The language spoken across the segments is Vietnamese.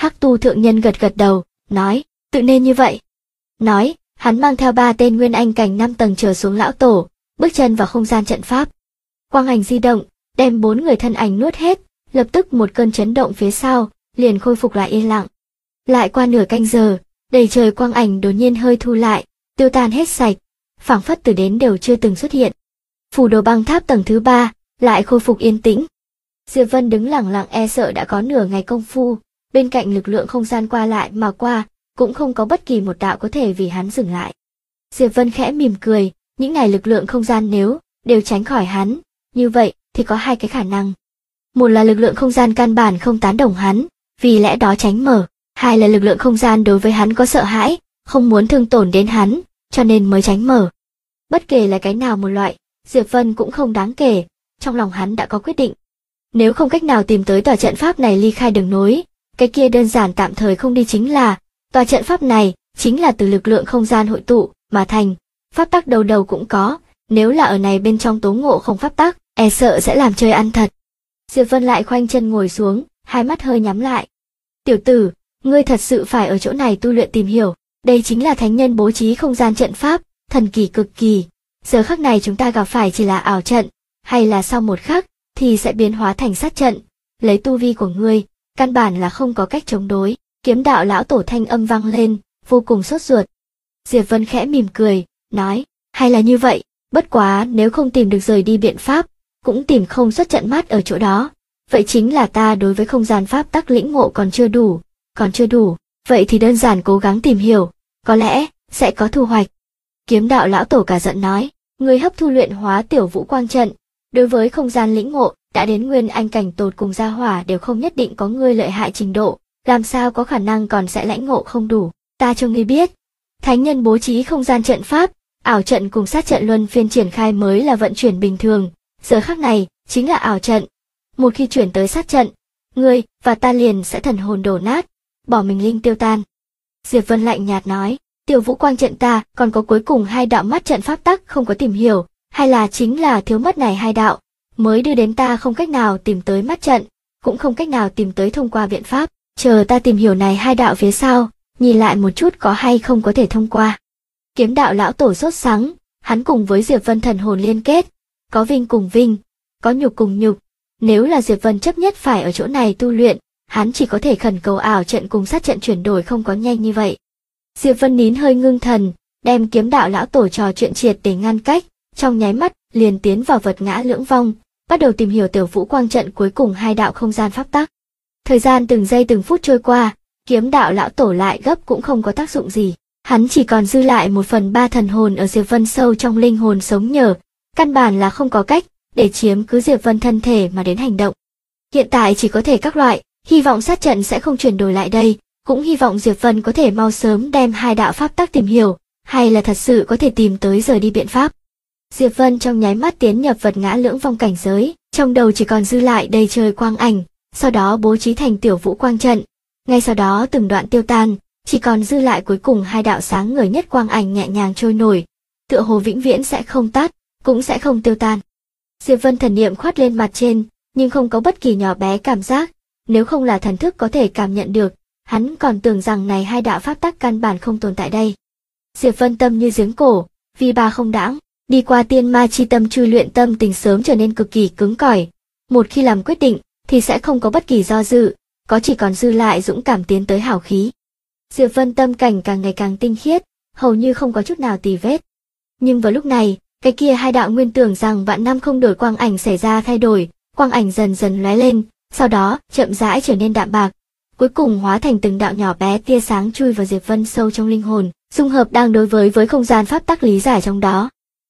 Hắc Tu thượng nhân gật gật đầu, nói, tự nên như vậy. Nói, hắn mang theo 3 tên nguyên anh cảnh 5 tầng trở xuống lão tổ, bước chân vào không gian trận pháp. Quang ảnh di động, đem 4 người thân ảnh nuốt hết, lập tức một cơn chấn động phía sau, liền khôi phục lại yên lặng. Lại qua nửa canh giờ, đầy trời quang ảnh đột nhiên hơi thu lại, tiêu tan hết sạch, phảng phất từ đến đều chưa từng xuất hiện. Phủ đồ băng tháp tầng thứ 3 lại khôi phục yên tĩnh. Diệp Vân đứng lặng lặng e sợ đã có nửa ngày công phu, bên cạnh lực lượng không gian qua lại mà qua, cũng không có bất kỳ một đạo có thể vì hắn dừng lại. Diệp Vân khẽ mỉm cười, những này lực lượng không gian nếu đều tránh khỏi hắn, như vậy thì có 2 cái khả năng. Một là lực lượng không gian căn bản không tán đồng hắn, vì lẽ đó tránh mở, 2 là lực lượng không gian đối với hắn có sợ hãi, không muốn thương tổn đến hắn, cho nên mới tránh mở. Bất kể là cái nào một loại, Diệp Vân cũng không đáng kể, trong lòng hắn đã có quyết định. Nếu không cách nào tìm tới tòa trận pháp này ly khai đường nối, cái kia đơn giản tạm thời không đi chính là, tòa trận pháp này chính là từ lực lượng không gian hội tụ mà thành, pháp tắc đầu đầu cũng có, nếu là ở này bên trong tố ngộ không pháp tắc, e sợ sẽ làm chơi ăn thật. Diệp Vân lại khoanh chân ngồi xuống, hai mắt hơi nhắm lại. Tiểu tử, ngươi thật sự phải ở chỗ này tu luyện tìm hiểu, đây chính là thánh nhân bố trí không gian trận pháp, thần kỳ cực kỳ. Giờ khắc này chúng ta gặp phải chỉ là ảo trận, hay là sau một khắc thì sẽ biến hóa thành sát trận, lấy tu vi của ngươi, căn bản là không có cách chống đối. Kiếm đạo lão tổ thanh âm vang lên, vô cùng sốt ruột. Diệp Vân khẽ mỉm cười, nói, hay là như vậy, bất quá nếu không tìm được rời đi biện pháp, cũng tìm không xuất trận mắt ở chỗ đó. Vậy chính là ta đối với không gian pháp tắc lĩnh ngộ còn chưa đủ, vậy thì đơn giản cố gắng tìm hiểu, có lẽ sẽ có thu hoạch. Kiếm đạo lão tổ cả giận nói, ngươi hấp thu luyện hóa tiểu vũ quang trận, đối với không gian lĩnh ngộ, đã đến nguyên anh cảnh tột cùng gia hỏa đều không nhất định có ngươi lợi hại trình độ, làm sao có khả năng còn sẽ lãnh ngộ không đủ, ta cho ngươi biết. Thánh nhân bố trí không gian trận pháp, ảo trận cùng sát trận luân phiên triển khai mới là vận chuyển bình thường, giờ khắc này chính là ảo trận. Một khi chuyển tới sát trận, ngươi và ta liền sẽ thần hồn đổ nát, bỏ mình linh tiêu tan. Diệp Vân lạnh nhạt nói, tiểu vũ quang trận ta còn có cuối cùng 2 đạo mắt trận pháp tắc không có tìm hiểu, hay là chính là thiếu mất này 2 đạo, mới đưa đến ta không cách nào tìm tới mắt trận, cũng không cách nào tìm tới thông qua biện pháp, chờ ta tìm hiểu này 2 đạo phía sau, nhìn lại một chút có hay không có thể thông qua. Kiếm đạo lão tổ sốt sắng, hắn cùng với Diệp Vân thần hồn liên kết, có vinh cùng vinh, có nhục cùng nhục, nếu là Diệp Vân chấp nhất phải ở chỗ này tu luyện, hắn chỉ có thể khẩn cầu ảo trận cùng sát trận chuyển đổi không có nhanh như vậy. Diệp Vân nín hơi ngưng thần, đem kiếm đạo lão tổ trò chuyện triệt để ngăn cách, trong nháy mắt liền tiến vào vật ngã lưỡng vong, bắt đầu tìm hiểu tiểu vũ quang trận cuối cùng 2 đạo không gian pháp tắc. Thời gian từng giây từng phút trôi qua, kiếm đạo lão tổ lại gấp cũng không có tác dụng gì, hắn chỉ còn dư lại 1/3 thần hồn ở Diệp Vân sâu trong linh hồn sống nhờ, căn bản là không có cách để chiếm cứ Diệp Vân thân thể mà đến hành động. Hiện tại chỉ có thể các loại, hy vọng sát trận sẽ không chuyển đổi lại đây, cũng hy vọng Diệp Vân có thể mau sớm đem 2 đạo pháp tắc tìm hiểu, hay là thật sự có thể tìm tới rời đi biện pháp. Diệp Vân trong nháy mắt tiến nhập vật ngã lưỡng vong cảnh giới, trong đầu chỉ còn dư lại đầy trời quang ảnh, sau đó bố trí thành tiểu vũ quang trận, ngay sau đó từng đoạn tiêu tan, chỉ còn dư lại cuối cùng 2 đạo sáng ngời nhất quang ảnh nhẹ nhàng trôi nổi, tựa hồ vĩnh viễn sẽ không tắt, cũng sẽ không tiêu tan. Diệp Vân thần niệm khoát lên mặt trên, nhưng không có bất kỳ nhỏ bé cảm giác, nếu không là thần thức có thể cảm nhận được, hắn còn tưởng rằng này 2 đạo pháp tắc căn bản không tồn tại đây. Diệp Vân tâm như giếng cổ, vi ba không đãng, đi qua tiên ma chi tâm chui luyện tâm tình sớm trở nên cực kỳ cứng cỏi. Một khi làm quyết định, thì sẽ không có bất kỳ do dự, có chỉ còn dư lại dũng cảm tiến tới hào khí. Diệp Vân tâm cảnh càng ngày càng tinh khiết, hầu như không có chút nào tì vết. Nhưng vào lúc này, cái kia 2 đạo nguyên tưởng rằng vạn năm không đổi quang ảnh xảy ra thay đổi, quang ảnh dần dần lóe lên, sau đó chậm rãi trở nên đạm bạc, cuối cùng hóa thành từng đạo nhỏ bé tia sáng chui vào Diệp Vân sâu trong linh hồn, dung hợp đang đối với không gian pháp tắc lý giải trong đó.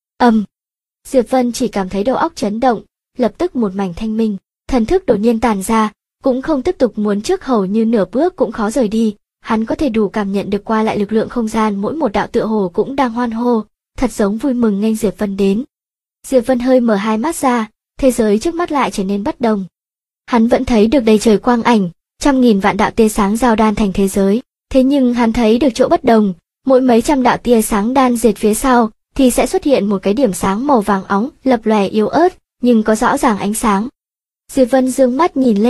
Diệp Vân chỉ cảm thấy đầu óc chấn động, lập tức một mảnh thanh minh, thần thức đột nhiên tàn ra, cũng không tiếp tục muốn trước hầu như nửa bước cũng khó rời đi, hắn có thể đủ cảm nhận được qua lại lực lượng không gian mỗi một đạo tựa hồ cũng đang hoan hô, thật giống vui mừng nghênh Diệp Vân đến. Diệp Vân hơi mở 2 mắt ra, thế giới trước mắt lại trở nên bất đồng. Hắn vẫn thấy được đầy trời quang ảnh, trăm nghìn vạn đạo tia sáng giao đan thành thế giới, thế nhưng hắn thấy được chỗ bất đồng, mỗi mấy trăm đạo tia sáng đan diệt phía sau, thì sẽ xuất hiện một cái điểm sáng màu vàng óng, lập lòe yếu ớt, nhưng có rõ ràng ánh sáng. Diệp Vân dương mắt nhìn lên,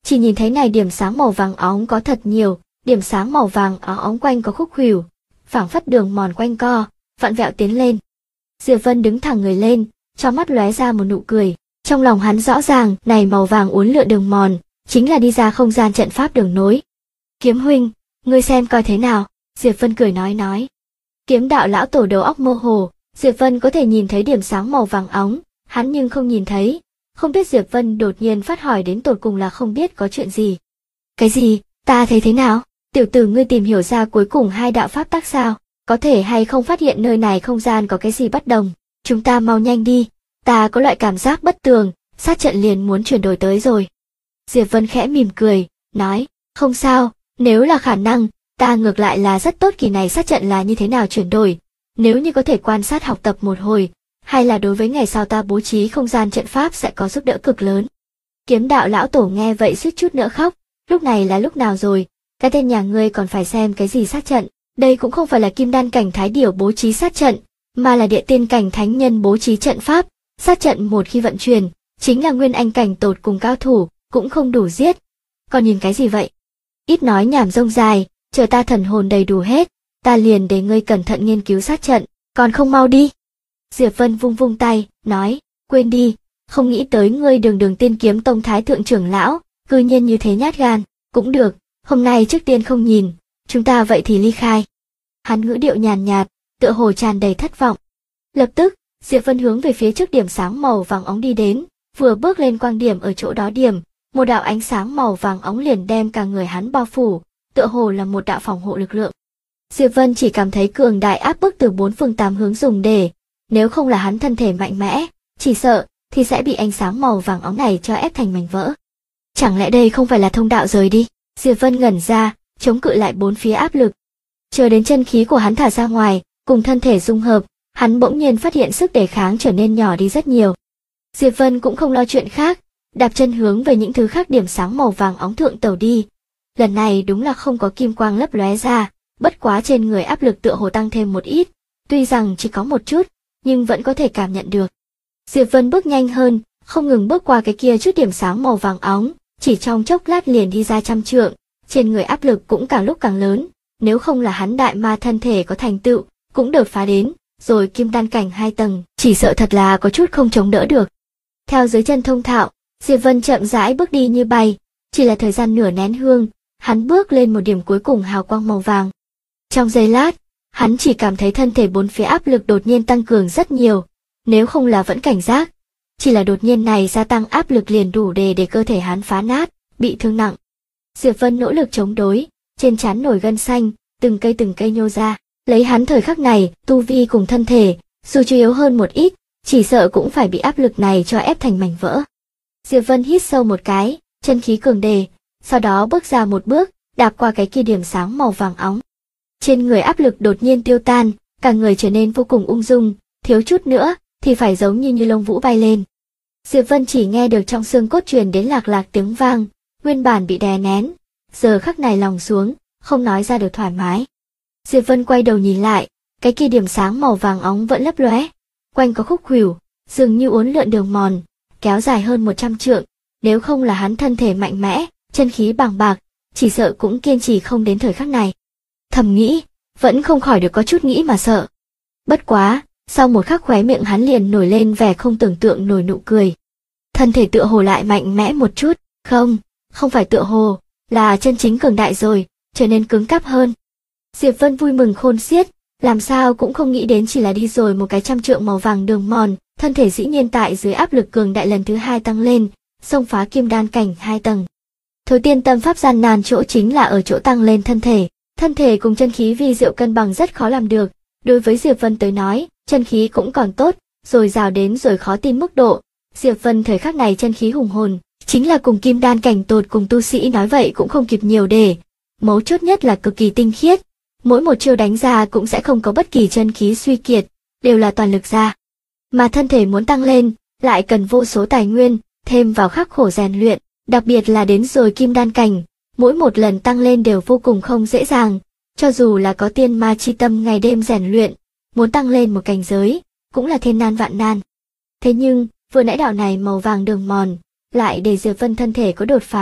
chỉ nhìn thấy này điểm sáng màu vàng óng có thật nhiều, điểm sáng màu vàng óng quanh có khúc khuỷu, phảng phất đường mòn quanh co, vặn vẹo tiến lên. Diệp Vân đứng thẳng người lên, trong mắt lóe ra một nụ cười, trong lòng hắn rõ ràng, này màu vàng uốn lượn đường mòn, chính là đi ra không gian trận pháp đường nối. Kiếm huynh, ngươi xem coi thế nào, Diệp Vân cười nói. Kiếm đạo lão tổ đầu óc mơ hồ, Diệp Vân có thể nhìn thấy điểm sáng màu vàng óng, hắn nhưng không nhìn thấy. Không biết Diệp Vân đột nhiên phát hỏi đến tột cùng là không biết có chuyện gì. Cái gì, ta thấy thế nào? Tiểu tử ngươi tìm hiểu ra cuối cùng hai đạo pháp tắc sao? Có thể hay không phát hiện nơi này không gian có cái gì bất đồng? Chúng ta mau nhanh đi, ta có loại cảm giác bất tường, sát trận liền muốn chuyển đổi tới rồi. Diệp Vân khẽ mỉm cười, nói, không sao, nếu là khả năng, ta ngược lại là rất tốt kỳ này sát trận là như thế nào chuyển đổi. Nếu như có thể quan sát học tập một hồi, hay là đối với ngày sau ta bố trí không gian trận pháp sẽ có giúp đỡ cực lớn. Kiếm đạo lão tổ nghe vậy suýt chút nữa khóc, lúc này là lúc nào rồi, cái tên nhà ngươi còn phải xem cái gì sát trận, đây cũng không phải là kim đan cảnh thái điểu bố trí sát trận, mà là địa tiên cảnh thánh nhân bố trí trận pháp, sát trận một khi vận chuyển, chính là nguyên anh cảnh tột cùng cao thủ, cũng không đủ giết. Còn nhìn cái gì vậy? Ít nói nhảm rông dài, chờ ta thần hồn đầy đủ hết, ta liền để ngươi cẩn thận nghiên cứu sát trận, còn không mau đi. Diệp Vân vung vung tay, nói, quên đi, không nghĩ tới ngươi Đường Tiên Kiếm Tông thái thượng trưởng lão, cư nhiên như thế nhát gan, cũng được, hôm nay trước tiên không nhìn, chúng ta vậy thì ly khai. Hắn ngữ điệu nhàn nhạt, tựa hồ tràn đầy thất vọng. Lập tức, Diệp Vân hướng về phía trước điểm sáng màu vàng óng đi đến, vừa bước lên quang điểm ở chỗ đó điểm, một đạo ánh sáng màu vàng óng liền đem cả người hắn bao phủ, tựa hồ là một đạo phòng hộ lực lượng. Diệp Vân chỉ cảm thấy cường đại áp bức từ bốn phương tám hướng dùng để, nếu không là hắn thân thể mạnh mẽ, chỉ sợ thì sẽ bị ánh sáng màu vàng óng này cho ép thành mảnh vỡ. Chẳng lẽ đây không phải là thông đạo rời đi? Diệp Vân ngẩn ra, chống cự lại bốn phía áp lực. Chờ đến chân khí của hắn thả ra ngoài, cùng thân thể dung hợp, hắn bỗng nhiên phát hiện sức đề kháng trở nên nhỏ đi rất nhiều. Diệp Vân cũng không lo chuyện khác, đạp chân hướng về những thứ khác điểm sáng màu vàng óng thượng tàu đi. Lần này đúng là không có kim quang lấp lóe ra, bất quá trên người áp lực tựa hồ tăng thêm một ít, tuy rằng chỉ có một chút, nhưng vẫn có thể cảm nhận được. Diệp Vân bước nhanh hơn, không ngừng bước qua cái kia chút điểm sáng màu vàng óng, chỉ trong chốc lát liền đi ra trăm trượng, trên người áp lực cũng càng lúc càng lớn, nếu không là hắn đại ma thân thể có thành tựu, cũng đột phá đến, rồi kim đan cảnh 2 tầng, chỉ sợ thật là có chút không chống đỡ được. Theo dưới chân thông thạo, Diệp Vân chậm rãi bước đi như bay, chỉ là thời gian nửa nén hương, hắn bước lên một điểm cuối cùng hào quang màu vàng. Trong giây lát, hắn chỉ cảm thấy thân thể bốn phía áp lực đột nhiên tăng cường rất nhiều, nếu không là vẫn cảnh giác, chỉ là đột nhiên này gia tăng áp lực liền đủ để cơ thể hắn phá nát, bị thương nặng. Diệp Vân nỗ lực chống đối, trên trán nổi gân xanh, từng cây nhô ra, lấy hắn thời khắc này, tu vi cùng thân thể, dù chưa yếu hơn một ít, chỉ sợ cũng phải bị áp lực này cho ép thành mảnh vỡ. Diệp Vân hít sâu một cái, chân khí cường đề, sau đó bước ra một bước, đạp qua cái kia điểm sáng màu vàng óng. Trên người áp lực đột nhiên tiêu tan, cả người trở nên vô cùng ung dung, thiếu chút nữa thì phải giống như lông vũ bay lên. Diệp Vân chỉ nghe được trong xương cốt truyền đến lạc lạc tiếng vang, nguyên bản bị đè nén, giờ khắc này lòng xuống, không nói ra được thoải mái. Diệp Vân quay đầu nhìn lại, cái kia điểm sáng màu vàng óng vẫn lấp lóe, quanh có khúc khuỷu, dường như uốn lượn đường mòn, kéo dài hơn 100 trượng, nếu không là hắn thân thể mạnh mẽ, chân khí bàng bạc, chỉ sợ cũng kiên trì không đến thời khắc này. Thầm nghĩ, vẫn không khỏi được có chút nghĩ mà sợ. Bất quá, sau một khắc khóe miệng hắn liền nổi lên vẻ không tưởng tượng nổi nụ cười. Thân thể tựa hồ lại mạnh mẽ một chút, không phải tựa hồ, là chân chính cường đại rồi, trở nên cứng cáp hơn. Diệp Vân vui mừng khôn xiết, làm sao cũng không nghĩ đến chỉ là đi rồi một cái trăm trượng màu vàng đường mòn, thân thể dĩ nhiên tại dưới áp lực cường đại lần thứ 2 tăng lên, xông phá kim đan cảnh 2 tầng. Thôi tiên tâm pháp gian nan chỗ chính là ở chỗ tăng lên thân thể cùng chân khí vi diệu cân bằng rất khó làm được. Đối với Diệp Vân tới nói, chân khí cũng còn tốt, rồi rào đến rồi khó tin mức độ. Diệp Vân thời khắc này chân khí hùng hồn, chính là cùng kim đan cảnh tột cùng tu sĩ nói vậy cũng không kịp nhiều để. Mấu chốt nhất là cực kỳ tinh khiết, mỗi một chiêu đánh ra cũng sẽ không có bất kỳ chân khí suy kiệt, đều là toàn lực ra. Mà thân thể muốn tăng lên, lại cần vô số tài nguyên, thêm vào khắc khổ rèn luyện, đặc biệt là đến rồi kim đan cảnh, mỗi một lần tăng lên đều vô cùng không dễ dàng, cho dù là có tiên ma chi tâm ngày đêm rèn luyện, muốn tăng lên một cảnh giới, cũng là thiên nan vạn nan. Thế nhưng, vừa nãy đạo này màu vàng đường mòn, lại để Diệp Vân thân thể có đột phá,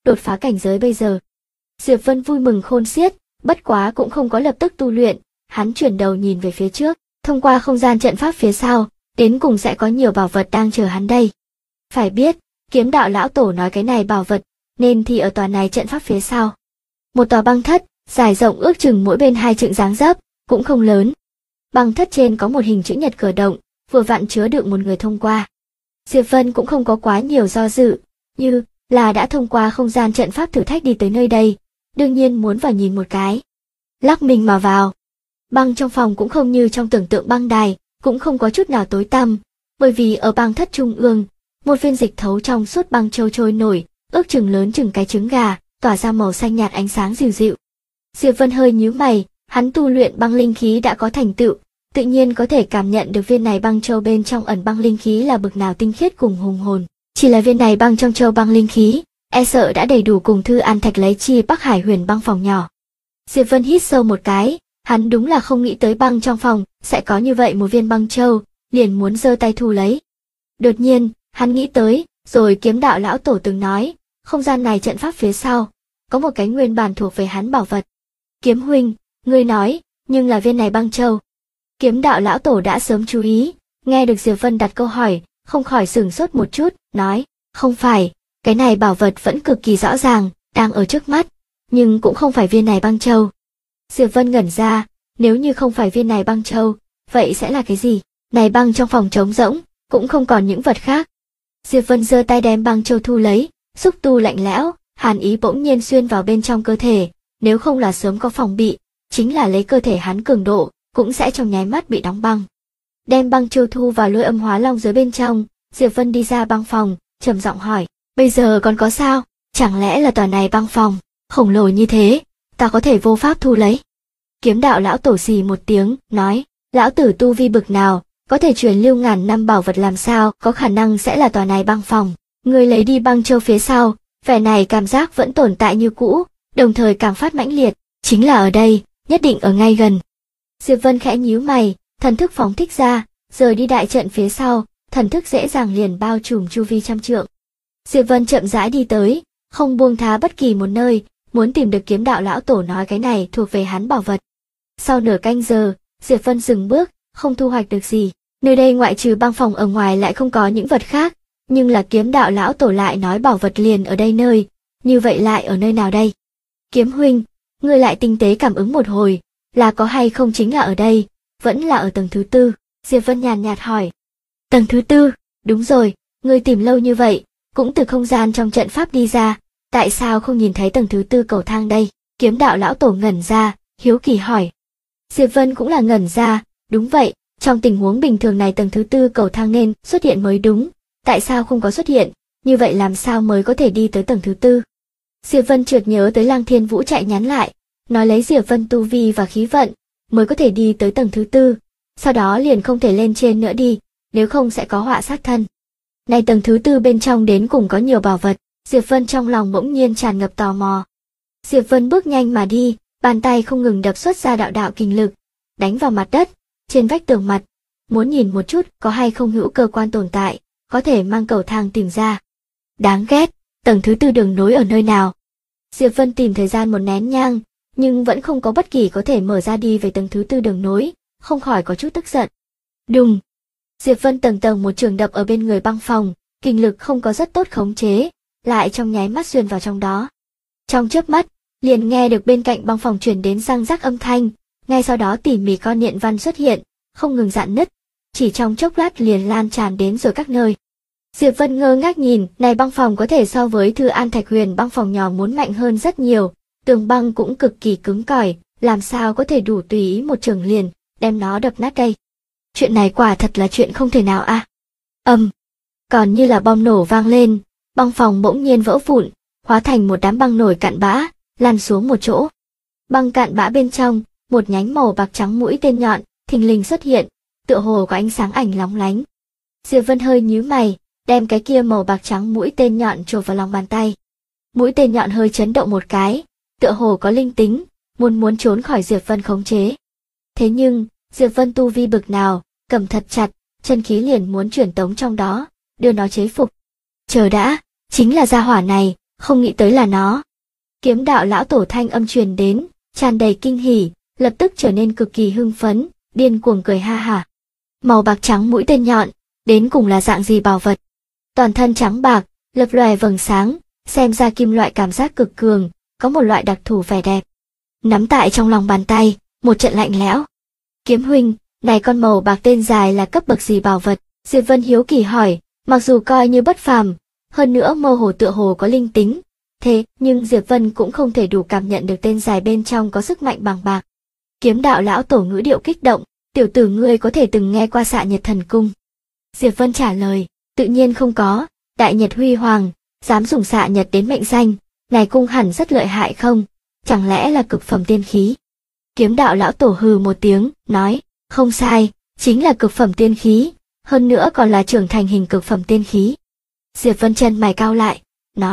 đột phá cảnh giới bây giờ. Diệp Vân vui mừng khôn xiết, bất quá cũng không có lập tức tu luyện, hắn chuyển đầu nhìn về phía trước, thông qua không gian trận pháp phía sau, đến cùng sẽ có nhiều bảo vật đang chờ hắn đây. Phải biết, Kiếm đạo lão tổ nói cái này bảo vật, nên thì ở tòa này trận pháp phía sau. Một tòa băng thất, dài rộng ước chừng mỗi bên 2 trượng dáng dấp, cũng không lớn. Băng thất trên có một hình chữ nhật cửa động, vừa vặn chứa đựng một người thông qua. Diệp Vân cũng không có quá nhiều do dự, như là đã thông qua không gian trận pháp thử thách đi tới nơi đây, đương nhiên muốn vào nhìn một cái. Lắc mình mà vào. Băng trong phòng cũng không như trong tưởng tượng băng đài, cũng không có chút nào tối tăm, bởi vì ở băng thất trung ương, một viên dịch thấu trong suốt băng châu trôi nổi, ước chừng lớn chừng cái trứng gà, tỏa ra màu xanh nhạt ánh sáng dịu dịu. Diệp Vân hơi nhíu mày, hắn tu luyện băng linh khí đã có thành tựu, tự nhiên có thể cảm nhận được viên này băng châu bên trong ẩn băng linh khí là bực nào tinh khiết cùng hùng hồn. Chỉ là viên này băng trong châu băng linh khí, e sợ đã đầy đủ cùng Thư An Thạch lấy chi Bắc Hải Huyền băng phòng nhỏ. Diệp Vân hít sâu một cái, hắn đúng là không nghĩ tới băng trong phòng sẽ có như vậy một viên băng châu, liền muốn giơ tay thu lấy. Đột nhiên, hắn nghĩ tới, rồi Kiếm đạo lão tổ từng nói, không gian này trận pháp phía sau, có một cái nguyên bản thuộc về hắn bảo vật. Kiếm huynh, ngươi nói, nhưng là viên này băng châu. Kiếm đạo lão tổ đã sớm chú ý, nghe được Diệp Vân đặt câu hỏi, không khỏi sửng sốt một chút, nói, không phải, cái này bảo vật vẫn cực kỳ rõ ràng, đang ở trước mắt, nhưng cũng không phải viên này băng châu. Diệp Vân ngẩn ra, nếu như không phải viên này băng châu, vậy sẽ là cái gì? Này băng trong phòng trống rỗng, cũng không còn những vật khác. Diệp Vân giơ tay đem băng châu thu lấy, xúc tu lạnh lẽo, hàn ý bỗng nhiên xuyên vào bên trong cơ thể, nếu không là sớm có phòng bị, chính là lấy cơ thể hắn cường độ, cũng sẽ trong nháy mắt bị đóng băng. Đem băng châu thu vào lôi âm hóa long giới bên trong, Diệp Vân đi ra băng phòng, trầm giọng hỏi, bây giờ còn có sao? Chẳng lẽ là tòa này băng phòng, khổng lồ như thế, ta có thể vô pháp thu lấy? Kiếm đạo lão tổ xì một tiếng, nói, lão tử tu vi bực nào, có thể truyền lưu ngàn năm bảo vật làm sao, có khả năng sẽ là tòa này băng phòng. Người lấy đi băng châu phía sau, vẻ này cảm giác vẫn tồn tại như cũ, đồng thời càng phát mãnh liệt, chính là ở đây, nhất định ở ngay gần. Diệp Vân khẽ nhíu mày, thần thức phóng thích ra, rời đi đại trận phía sau, thần thức dễ dàng liền bao trùm chu vi trăm trượng. Diệp Vân chậm rãi đi tới, không buông tha bất kỳ một nơi, muốn tìm được Kiếm đạo lão tổ nói cái này thuộc về hắn bảo vật. Sau nửa canh giờ, Diệp Vân dừng bước, không thu hoạch được gì. Nơi đây ngoại trừ băng phòng ở ngoài lại không có những vật khác, nhưng là Kiếm đạo lão tổ lại nói bảo vật liền ở đây nơi, như vậy lại ở nơi nào đây? Kiếm huynh, ngươi lại tinh tế cảm ứng một hồi, là có hay không chính là ở đây, vẫn là ở tầng thứ 4, Diệp Vân nhàn nhạt hỏi. Tầng thứ 4, đúng rồi, ngươi tìm lâu như vậy, cũng từ không gian trong trận pháp đi ra, tại sao không nhìn thấy tầng thứ 4 cầu thang đây? Kiếm đạo lão tổ ngẩn ra, hiếu kỳ hỏi. Diệp Vân cũng là ngẩn ra, đúng vậy, trong tình huống bình thường này tầng thứ 4 cầu thang nên xuất hiện mới đúng, tại sao không có xuất hiện, như vậy làm sao mới có thể đi tới tầng thứ 4? Diệp Vân chợt nhớ tới Lăng Thiên Vũ chạy nhắn lại, nói lấy Diệp Vân tu vi và khí vận, mới có thể đi tới tầng thứ 4, sau đó liền không thể lên trên nữa đi, nếu không sẽ có họa sát thân. Này tầng thứ 4 bên trong đến cùng có nhiều bảo vật, Diệp Vân trong lòng bỗng nhiên tràn ngập tò mò. Diệp Vân bước nhanh mà đi, bàn tay không ngừng đập xuất ra đạo đạo kinh lực, đánh vào mặt đất, trên vách tường mặt, muốn nhìn một chút có hay không hữu cơ quan tồn tại, có thể mang cầu thang tìm ra. Đáng ghét, tầng thứ 4 đường nối ở nơi nào? Diệp Vân tìm thời gian một nén nhang, nhưng vẫn không có bất kỳ có thể mở ra đi về tầng thứ 4 đường nối, không khỏi có chút tức giận. Đùng! Diệp Vân tầng tầng một trường đập ở bên người băng phòng, kinh lực không có rất tốt khống chế, lại trong nháy mắt xuyên vào trong đó. Trong chớp mắt, liền nghe được bên cạnh băng phòng truyền đến răng rắc âm thanh, ngay sau đó tỉ mỉ con nhện văn xuất hiện, không ngừng rạn nứt, chỉ trong chốc lát liền lan tràn đến rồi các nơi. Diệp Vân ngơ ngác nhìn, này băng phòng có thể so với Thư An Thạch Huyền băng phòng nhỏ muốn mạnh hơn rất nhiều, tường băng cũng cực kỳ cứng cỏi, làm sao có thể đủ tùy ý một trường liền, đem nó đập nát đây. Chuyện này quả thật là chuyện không thể nào a. Còn như là bom nổ vang lên, băng phòng bỗng nhiên vỡ vụn, hóa thành một đám băng nổi cạn bã, lăn xuống một chỗ. Băng cạn bã bên trong, một nhánh màu bạc trắng mũi tên nhọn, thình lình xuất hiện, tựa hồ có ánh sáng ảnh lóng lánh. Diệp Vân hơi nhíu mày, đem cái kia màu bạc trắng mũi tên nhọn chộp vào lòng bàn tay. Mũi tên nhọn hơi chấn động một cái, tựa hồ có linh tính, muốn trốn khỏi Diệp Vân khống chế. Thế nhưng, Diệp Vân tu vi bực nào, cầm thật chặt, chân khí liền muốn chuyển tống trong đó, đưa nó chế phục. Chờ đã, chính là gia hỏa này, không nghĩ tới là nó. Kiếm đạo lão tổ thanh âm truyền đến, tràn đầy kinh hỉ, lập tức trở nên cực kỳ hưng phấn, điên cuồng cười ha hả. Màu bạc trắng mũi tên nhọn, đến cùng là dạng gì bảo vật? Toàn thân trắng bạc, lập lòe vầng sáng, xem ra kim loại cảm giác cực cường, có một loại đặc thù vẻ đẹp. Nắm tại trong lòng bàn tay, một trận lạnh lẽo. Kiếm huynh, này con màu bạc tên dài là cấp bậc gì bảo vật? Diệp Vân hiếu kỳ hỏi, mặc dù coi như bất phàm, hơn nữa mơ hồ tựa hồ có linh tính, thế nhưng Diệp Vân cũng không thể đủ cảm nhận được tên dài bên trong có sức mạnh bằng bạc. Kiếm đạo lão tổ ngữ điệu kích động, tiểu tử ngươi có thể từng nghe qua Xạ Nhật Thần Cung? Diệp Vân trả lời, tự nhiên không có, đại nhật huy hoàng, dám dùng xạ nhật đến mệnh danh, này cung hẳn rất lợi hại không, chẳng lẽ là cực phẩm tiên khí? Kiếm đạo lão tổ hừ một tiếng, nói, không sai, chính là cực phẩm tiên khí, hơn nữa còn là trưởng thành hình cực phẩm tiên khí. Diệp Vân chân mày cau lại,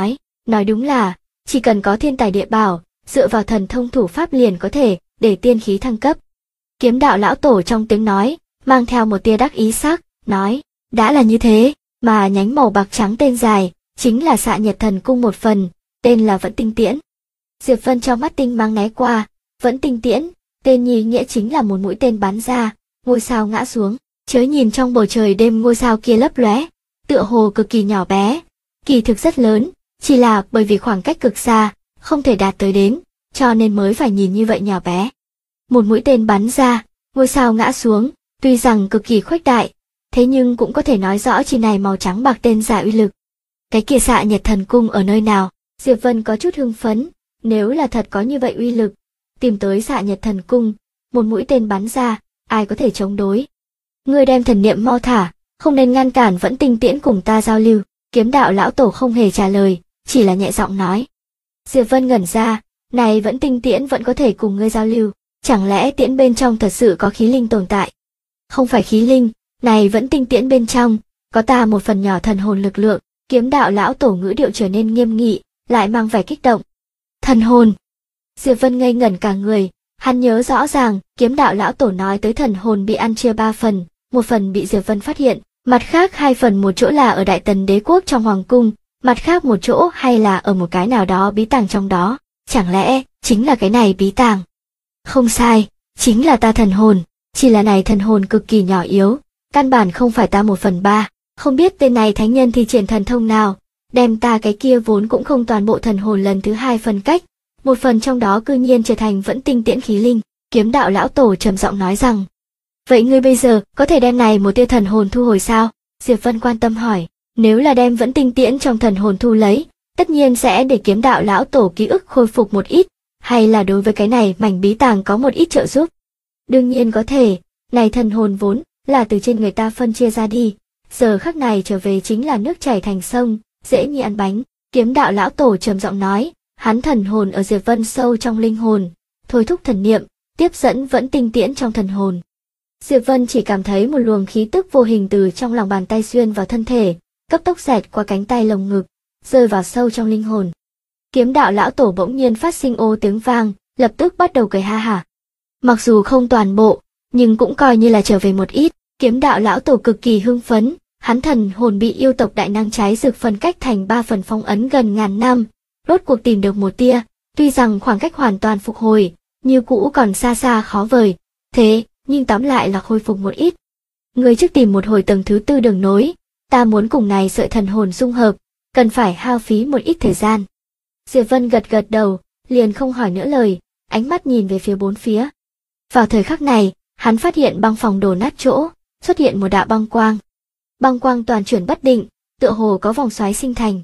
nói đúng là, chỉ cần có thiên tài địa bảo, dựa vào thần thông thủ pháp liền có thể để tiên khí thăng cấp. Kiếm đạo lão tổ trong tiếng nói, mang theo một tia đắc ý sắc, nói, đã là như thế, mà nhánh màu bạc trắng tên dài, chính là Xạ Nhật Thần Cung một phần, tên là Vẫn Tinh Tiễn. Diệp Vân trong mắt tinh mang né qua, Vẫn Tinh Tiễn, tên nhì nghĩa chính là một mũi tên bắn ra, ngôi sao ngã xuống, chớ nhìn trong bầu trời đêm ngôi sao kia lấp lóe, tựa hồ cực kỳ nhỏ bé, kỳ thực rất lớn, chỉ là bởi vì khoảng cách cực xa, không thể đạt tới đến, cho nên mới phải nhìn như vậy nhỏ bé. Một mũi tên bắn ra, ngôi sao ngã xuống, tuy rằng cực kỳ khuếch đại, thế nhưng cũng có thể nói rõ chi này màu trắng bạc tên giả uy lực. Cái kia Xạ Nhật Thần Cung ở nơi nào? Diệp Vân có chút hưng phấn, nếu là thật có như vậy uy lực, tìm tới Xạ Nhật Thần Cung, một mũi tên bắn ra, ai có thể chống đối? Ngươi đem thần niệm mau thả, không nên ngăn cản Vẫn Tinh Tiễn cùng ta giao lưu. Kiếm đạo lão tổ không hề trả lời, chỉ là nhẹ giọng nói. Diệp Vân ngẩn ra, này Vẫn Tinh Tiễn vẫn có thể cùng ngươi giao lưu, chẳng lẽ tiễn bên trong thật sự có khí linh tồn tại? Không phải khí linh, này Vẫn Tinh Tiễn bên trong, có ta một phần nhỏ thần hồn lực lượng. Kiếm đạo lão tổ ngữ điệu trở nên nghiêm nghị, lại mang vẻ kích động. Thần hồn. Diệp Vân ngây ngẩn cả người, hắn nhớ rõ ràng, kiếm đạo lão tổ nói tới thần hồn bị ăn chia 3 phần, một phần bị Diệp Vân phát hiện, mặt khác 2 phần một chỗ là ở Đại Tần Đế quốc trong hoàng cung, mặt khác một chỗ hay là ở một cái nào đó bí tàng trong đó, chẳng lẽ chính là cái này bí tàng? Không sai, chính là ta thần hồn, chỉ là này thần hồn cực kỳ nhỏ yếu, căn bản không phải ta 1/3. Không biết tên này thánh nhân thi triển thần thông nào, đem ta cái kia vốn cũng không toàn bộ thần hồn lần thứ 2 phân cách, một phần trong đó cư nhiên trở thành Vẫn Tinh Tiễn khí linh. Kiếm đạo lão tổ trầm giọng nói rằng, vậy ngươi bây giờ có thể đem này một tia thần hồn thu hồi sao? Diệp Vân quan tâm hỏi, nếu là đem Vẫn Tinh Tiễn trong thần hồn thu lấy, tất nhiên sẽ để kiếm đạo lão tổ ký ức khôi phục một ít, hay là đối với cái này mảnh bí tàng có một ít trợ giúp? Đương nhiên có thể, này thần hồn vốn là từ trên người ta phân chia ra đi. Giờ khắc này trở về chính là nước chảy thành sông, dễ như ăn bánh. Kiếm đạo lão tổ trầm giọng nói, hắn thần hồn ở Diệp Vân sâu trong linh hồn, thôi thúc thần niệm, tiếp dẫn Vẫn Tinh Tiễn trong thần hồn. Diệp Vân chỉ cảm thấy một luồng khí tức vô hình từ trong lòng bàn tay xuyên vào thân thể, cấp tốc xẹt qua cánh tay lồng ngực, rơi vào sâu trong linh hồn. Kiếm đạo lão tổ bỗng nhiên phát sinh ô tiếng vang, lập tức bắt đầu cười ha hả. Mặc dù không toàn bộ, nhưng cũng coi như là trở về một ít. Kiếm đạo lão tổ cực kỳ hưng phấn, hắn thần hồn bị yêu tộc đại năng trái dược phân cách thành 3 phần phong ấn gần ngàn năm, rốt cuộc tìm được một tia, tuy rằng khoảng cách hoàn toàn phục hồi, như cũ còn xa xa khó vời, thế nhưng tóm lại là khôi phục một ít. Người trước tìm một hồi tầng thứ 4 đường nối, ta muốn cùng này sợi thần hồn dung hợp, cần phải hao phí một ít thời gian. Diệp Vân gật gật đầu, liền không hỏi nữa lời, ánh mắt nhìn về phía bốn phía. Vào thời khắc này, hắn phát hiện băng phòng đổ nát chỗ, xuất hiện một đạo băng quang. Băng quang toàn chuyển bất định, tựa hồ có vòng xoáy sinh thành.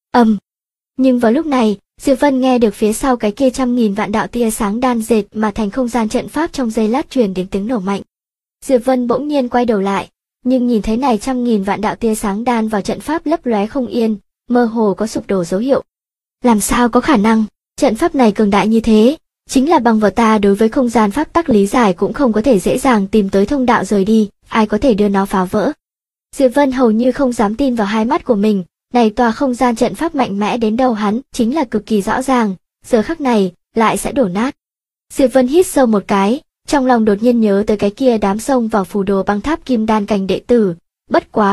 Nhưng vào lúc này, Diệp Vân nghe được phía sau cái kia 100.000 vạn đạo tia sáng đan dệt mà thành không gian trận pháp trong giây lát truyền đến tiếng nổ mạnh. Diệp Vân bỗng nhiên quay đầu lại, nhưng nhìn thấy này 100.000 vạn đạo tia sáng đan vào trận pháp lấp lóe không yên, mơ hồ có sụp đổ dấu hiệu. Làm sao có khả năng, trận pháp này cường đại như thế, chính là bằng vào ta đối với không gian pháp tắc lý giải cũng không có thể dễ dàng tìm tới thông đạo rời đi, ai có thể đưa nó phá vỡ. Diệp Vân hầu như không dám tin vào hai mắt của mình, này tòa không gian trận pháp mạnh mẽ đến đâu hắn chính là cực kỳ rõ ràng, giờ khắc này lại sẽ đổ nát. Diệp Vân hít sâu một cái, trong lòng đột nhiên nhớ tới cái kia đám xông vào phù đồ băng tháp kim đan cảnh đệ tử, bất quá,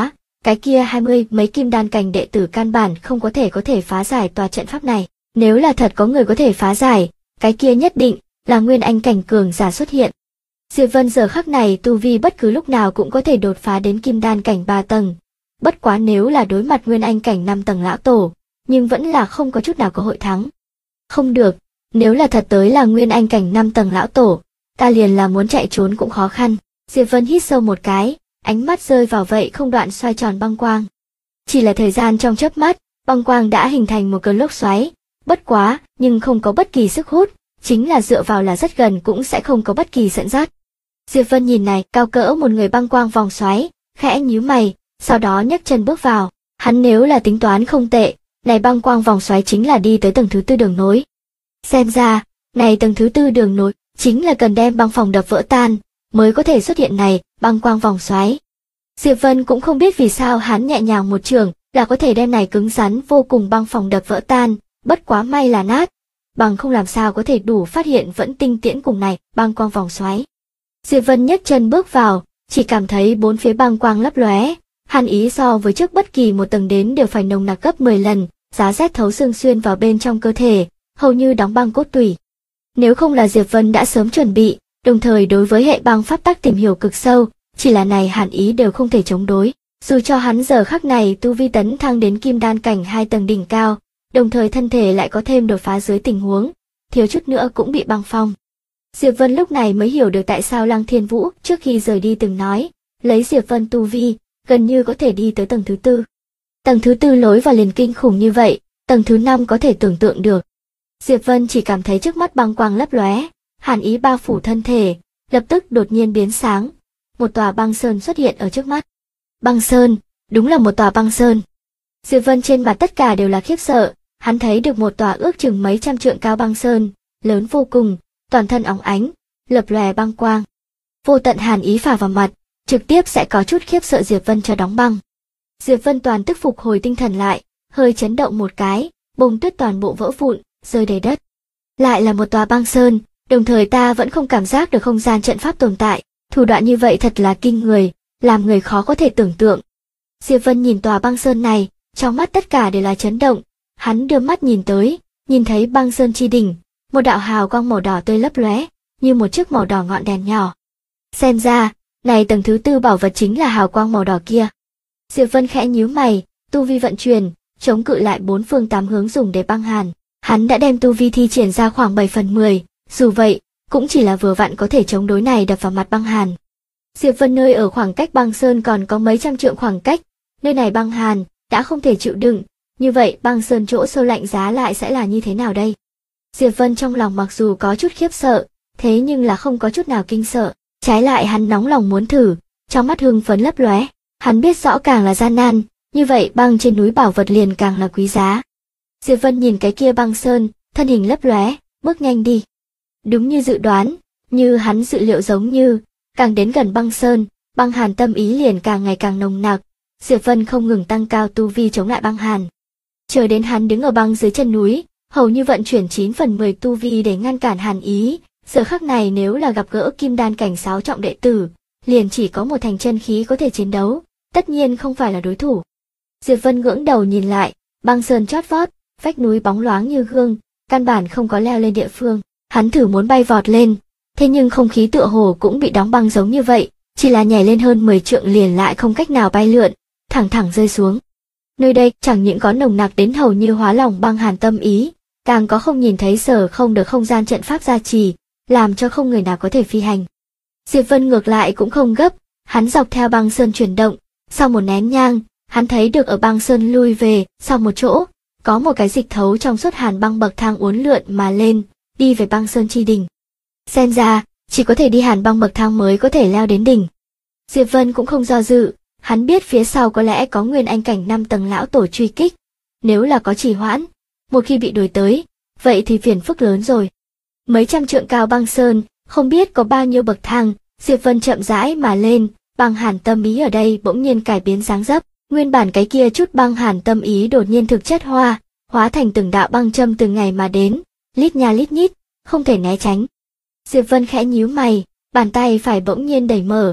cái kia 20 mấy kim đan cảnh đệ tử căn bản không có thể phá giải tòa trận pháp này. Nếu là thật có người có thể phá giải, cái kia nhất định là nguyên anh cảnh cường giả xuất hiện. Diệp Vân giờ khắc này tu vi bất cứ lúc nào cũng có thể đột phá đến kim đan cảnh 3 tầng. Bất quá nếu là đối mặt nguyên anh cảnh 5 tầng lão tổ, nhưng vẫn là không có chút nào cơ hội thắng. Không được, nếu là thật tới là nguyên anh cảnh 5 tầng lão tổ, ta liền là muốn chạy trốn cũng khó khăn. Diệp Vân hít sâu một cái, ánh mắt rơi vào vậy không đoạn xoay tròn băng quang. Chỉ là thời gian trong chớp mắt, băng quang đã hình thành một cơn lốc xoáy, bất quá, nhưng không có bất kỳ sức hút, chính là dựa vào là rất gần cũng sẽ không có bất kỳ dẫn dắt. Diệp Vân nhìn này, cao cỡ một người băng quang vòng xoáy, khẽ nhíu mày, sau đó nhấc chân bước vào. Hắn nếu là tính toán không tệ, này băng quang vòng xoáy chính là đi tới tầng thứ 4 đường nối. Xem ra, này tầng thứ 4 đường nối chính là cần đem băng phòng đập vỡ tan mới có thể xuất hiện này băng quang vòng xoáy. Diệp Vân cũng không biết vì sao hắn nhẹ nhàng một trường là có thể đem này cứng rắn vô cùng băng phòng đập vỡ tan, bất quá may là nát, bằng không làm sao có thể đủ phát hiện vẫn tinh tiễn cùng này băng quang vòng xoáy. Diệp Vân nhấc chân bước vào, chỉ cảm thấy bốn phía băng quang lấp lóe, hàn ý so với trước bất kỳ một tầng đến đều phải nồng nặc gấp 10 lần, giá rét thấu xương xuyên vào bên trong cơ thể, hầu như đóng băng cốt tủy. Nếu không là Diệp Vân đã sớm chuẩn bị, đồng thời đối với hệ băng pháp tắc tìm hiểu cực sâu, chỉ là này hàn ý đều không thể chống đối. Dù cho hắn giờ khắc này tu vi tấn thăng đến kim đan cảnh 2 tầng đỉnh cao, đồng thời thân thể lại có thêm đột phá dưới tình huống, thiếu chút nữa cũng bị băng phong. Diệp Vân lúc này mới hiểu được tại sao Lăng Thiên Vũ trước khi rời đi từng nói, lấy Diệp Vân tu vi, gần như có thể đi tới tầng thứ 4. Tầng thứ 4 lối vào liền kinh khủng như vậy, tầng thứ 5 có thể tưởng tượng được. Diệp Vân chỉ cảm thấy trước mắt băng quang lấp lóe, hàn ý bao phủ thân thể, lập tức đột nhiên biến sáng, một tòa băng sơn xuất hiện ở trước mắt. Băng sơn, đúng là một tòa băng sơn. Diệp Vân trên mặt tất cả đều là khiếp sợ, hắn thấy được một tòa ước chừng mấy trăm trượng cao băng sơn, lớn vô cùng, toàn thân óng ánh, lập lòe băng quang. Vô tận hàn ý phả vào mặt, trực tiếp sẽ có chút khiếp sợ Diệp Vân cho đóng băng. Diệp Vân toàn tức phục hồi tinh thần lại, hơi chấn động một cái, bông tuyết toàn bộ vỡ vụn, rơi đầy đất. Lại là một tòa băng sơn, đồng thời ta vẫn không cảm giác được không gian trận pháp tồn tại, thủ đoạn như vậy thật là kinh người, làm người khó có thể tưởng tượng. Diệp Vân nhìn tòa băng sơn này, trong mắt tất cả đều là chấn động, hắn đưa mắt nhìn tới, nhìn thấy băng sơn chi đỉnh, một đạo hào quang màu đỏ tươi lấp lóe, như một chiếc màu đỏ ngọn đèn nhỏ. Xem ra, này tầng thứ 4 bảo vật chính là hào quang màu đỏ kia. Diệp Vân khẽ nhíu mày, tu vi vận chuyển, chống cự lại 4 phương 8 hướng dùng để băng hàn. Hắn đã đem tu vi thi triển ra khoảng 7/10, dù vậy, cũng chỉ là vừa vặn có thể chống đối này đập vào mặt băng hàn. Diệp Vân nơi ở khoảng cách băng sơn còn có mấy trăm trượng khoảng cách, nơi này băng hàn đã không thể chịu đựng, như vậy băng sơn chỗ sâu lạnh giá lại sẽ là như thế nào đây? Diệp Vân trong lòng mặc dù có chút khiếp sợ, thế nhưng là không có chút nào kinh sợ, trái lại hắn nóng lòng muốn thử, trong mắt hưng phấn lấp lóe, hắn biết rõ càng là gian nan, như vậy băng trên núi bảo vật liền càng là quý giá. Diệp Vân nhìn cái kia băng sơn, thân hình lấp lóe, bước nhanh đi. Đúng như dự đoán, như hắn dự liệu giống như, càng đến gần băng sơn, băng hàn tâm ý liền càng ngày càng nồng nặc, Diệp Vân không ngừng tăng cao tu vi chống lại băng hàn. Chờ đến hắn đứng ở băng dưới chân núi, hầu như vận chuyển 9/10 tu vi để ngăn cản hàn ý, giờ khắc này nếu là gặp gỡ kim đan cảnh 6 trọng đệ tử, liền chỉ có một thành chân khí có thể chiến đấu, tất nhiên không phải là đối thủ. Diệp Vân ngưỡng đầu nhìn lại, băng sơn chót vót, vách núi bóng loáng như gương, căn bản không có leo lên địa phương. Hắn thử muốn bay vọt lên, thế nhưng không khí tựa hồ cũng bị đóng băng giống như vậy, chỉ là nhảy lên hơn 10 trượng liền lại không cách nào bay lượn, thẳng thẳng rơi xuống. Nơi đây chẳng những có nồng nặc đến hầu như hóa lòng băng hàn tâm ý, càng có không nhìn thấy sở không được không gian trận pháp gia trì, làm cho không người nào có thể phi hành. Diệp Vân ngược lại cũng không gấp, hắn dọc theo băng sơn chuyển động, sau một nén nhang, hắn thấy được ở băng sơn lui về, sau một chỗ, có một cái dịch thấu trong suốt hàn băng bậc thang uốn lượn mà lên, đi về băng sơn chi đỉnh. Xem ra, chỉ có thể đi hàn băng bậc thang mới có thể leo đến đỉnh. Diệp Vân cũng không do dự, hắn biết phía sau có lẽ có nguyên anh cảnh 5 tầng lão tổ truy kích. Nếu là có trì hoãn, một khi bị đuổi tới, vậy thì phiền phức lớn rồi. Mấy trăm trượng cao băng sơn, không biết có bao nhiêu bậc thang, Diệp Vân chậm rãi mà lên, băng hàn tâm ý ở đây bỗng nhiên cải biến dáng dấp, nguyên bản cái kia chút băng hàn tâm ý đột nhiên thực chất hóa thành từng đạo băng châm từng ngày mà đến, lít nha lít nhít, không thể né tránh. Diệp Vân khẽ nhíu mày, bàn tay phải bỗng nhiên đẩy mở,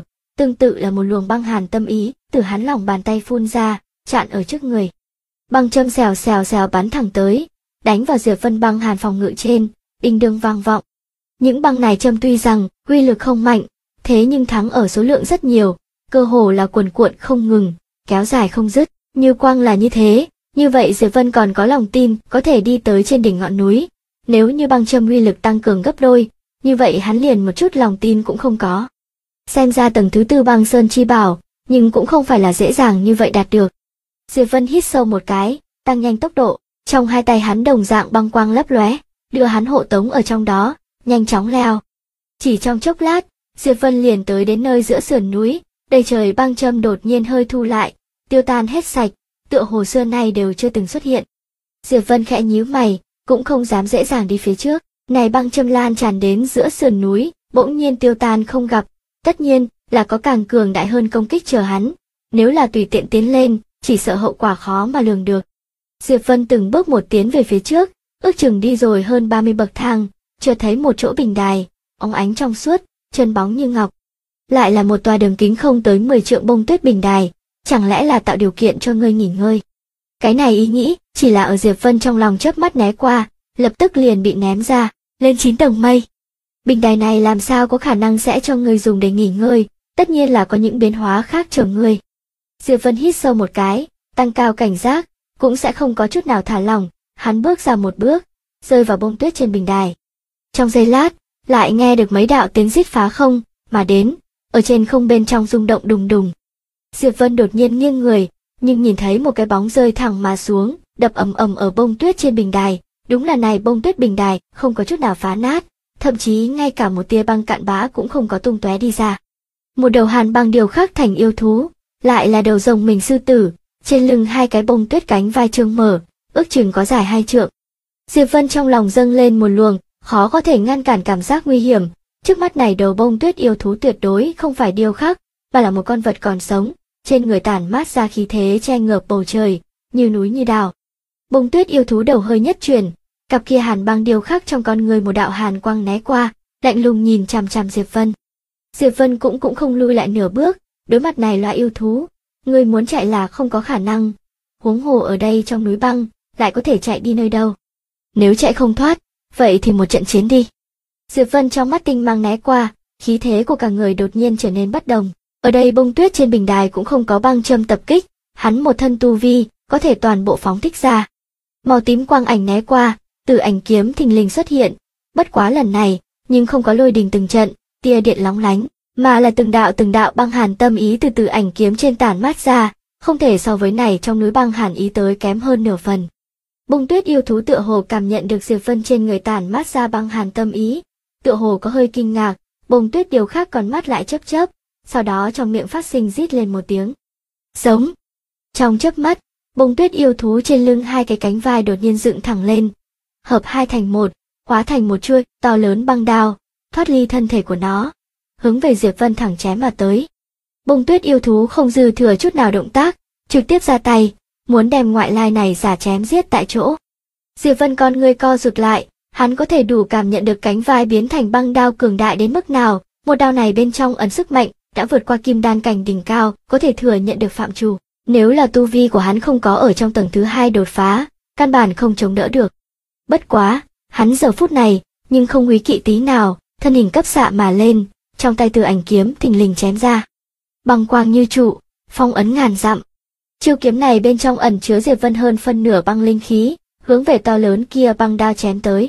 tương tự là một luồng băng hàn tâm ý từ hắn lòng bàn tay phun ra, chặn ở trước người. Băng châm xèo xèo xèo bắn thẳng tới, đánh vào Diệp Vân băng hàn phòng ngự trên, đinh đương vang vọng. Những băng này châm tuy rằng uy lực không mạnh, thế nhưng thắng ở số lượng rất nhiều, cơ hồ là cuồn cuộn không ngừng, kéo dài không dứt. Như quang là như thế, như vậy Diệp Vân còn có lòng tin có thể đi tới trên đỉnh ngọn núi. Nếu như băng châm uy lực tăng cường gấp đôi, như vậy hắn liền một chút lòng tin cũng không có. Xem ra tầng thứ tư băng sơn chi bảo, nhưng cũng không phải là dễ dàng như vậy đạt được. Diệp Vân hít sâu một cái, tăng nhanh tốc độ, trong hai tay hắn đồng dạng băng quang lấp lóe, đưa hắn hộ tống ở trong đó, nhanh chóng leo. Chỉ trong chốc lát, Diệp Vân liền tới đến nơi giữa sườn núi, đầy trời băng châm đột nhiên hơi thu lại, tiêu tan hết sạch, tựa hồ xưa nay đều chưa từng xuất hiện. Diệp Vân khẽ nhíu mày, cũng không dám dễ dàng đi phía trước, này băng châm lan tràn đến giữa sườn núi, bỗng nhiên tiêu tan không gặp, tất nhiên là có càng cường đại hơn công kích chờ hắn, nếu là tùy tiện tiến lên, chỉ sợ hậu quả khó mà lường được. Diệp Vân từng bước một tiến về phía trước, ước chừng đi rồi hơn 30 bậc thang, chợt thấy một chỗ bình đài, óng ánh trong suốt, chân bóng như ngọc. Lại là một tòa đường kính không tới 10 trượng bông tuyết bình đài, chẳng lẽ là tạo điều kiện cho ngươi nghỉ ngơi. Cái này ý nghĩ, chỉ là ở Diệp Vân trong lòng chớp mắt né qua, lập tức liền bị ném ra, lên 9 tầng mây. Bình đài này làm sao có khả năng sẽ cho ngươi dùng để nghỉ ngơi, tất nhiên là có những biến hóa khác chờ ngươi. Diệp Vân hít sâu một cái, tăng cao cảnh giác, cũng sẽ không có chút nào thả lỏng, hắn bước ra một bước, rơi vào bông tuyết trên bình đài. Trong giây lát, lại nghe được mấy đạo tiếng rít phá không mà đến, ở trên không bên trong rung động đùng đùng. Diệp Vân đột nhiên nghiêng người, nhưng nhìn thấy một cái bóng rơi thẳng mà xuống, đập ầm ầm ở bông tuyết trên bình đài. Đúng là này bông tuyết bình đài không có chút nào phá nát, thậm chí ngay cả một tia băng cạn bã cũng không có tung tóe đi ra. Một đầu hàn băng điều khắc thành yêu thú, lại là đầu rồng mình sư tử, trên lưng hai cái bông tuyết cánh vai trương mở, ước chừng có dài 2 trượng. Diệp Vân trong lòng dâng lên một luồng khó có thể ngăn cản cảm giác nguy hiểm, trước mắt này đầu bông tuyết yêu thú tuyệt đối không phải điêu khắc, mà là một con vật còn sống, trên người tản mát ra khí thế che ngợp bầu trời, như núi như đảo. Bông tuyết yêu thú đầu hơi nhất chuyển, cặp kia hàn băng điêu khắc trong con người một đạo hàn quang né qua, lạnh lùng nhìn chằm chằm Diệp Vân. Diệp Vân cũng không lui lại nửa bước, đối mặt này loại yêu thú, người muốn chạy là không có khả năng, huống hồ ở đây trong núi băng, lại có thể chạy đi nơi đâu. Nếu chạy không thoát, vậy thì một trận chiến đi. Diệp Vân trong mắt tinh mang né qua, khí thế của cả người đột nhiên trở nên bất đồng. Ở đây bông tuyết trên bình đài cũng không có băng châm tập kích, hắn một thân tu vi, có thể toàn bộ phóng thích ra. Màu tím quang ảnh né qua, từ ảnh kiếm thình lình xuất hiện, bất quá lần này, nhưng không có lôi đình từng trận, tia điện lóng lánh, mà là từng đạo băng hàn tâm ý từ ảnh kiếm trên tản mát ra, không thể so với này trong núi băng hàn ý tới kém hơn nửa phần. Bông tuyết yêu thú tựa hồ cảm nhận được Diệp Vân trên người tản mát ra băng hàn tâm ý, tựa hồ có hơi kinh ngạc, bông tuyết điều khác còn mắt lại chớp chớp, sau đó trong miệng phát sinh rít lên một tiếng. Giống. Trong chớp mắt, bông tuyết yêu thú trên lưng hai cái cánh vai đột nhiên dựng thẳng lên, hợp hai thành một, hóa thành một chuôi to lớn băng đao, thoát ly thân thể của nó, hướng về Diệp Vân thẳng chém mà tới. Bông tuyết yêu thú không dư thừa chút nào động tác, trực tiếp ra tay, muốn đem ngoại lai này giả chém giết tại chỗ. Diệp Vân con người co rụt lại, hắn có thể đủ cảm nhận được cánh vai biến thành băng đao cường đại đến mức nào, một đao này bên trong ẩn sức mạnh, đã vượt qua kim đan cảnh đỉnh cao, có thể thừa nhận được phạm trù. Nếu là tu vi của hắn không có ở trong tầng thứ 2 đột phá, căn bản không chống đỡ được. Bất quá, hắn giờ phút này, nhưng không húy kỵ tí nào, thân hình cấp xạ mà lên, trong tay từ ảnh kiếm thình lình chém ra. Băng quang như trụ, phong ấn ngàn dặm. Chiêu kiếm này bên trong ẩn chứa Diệp Vân hơn phân nửa băng linh khí, hướng về to lớn kia băng đao chém tới.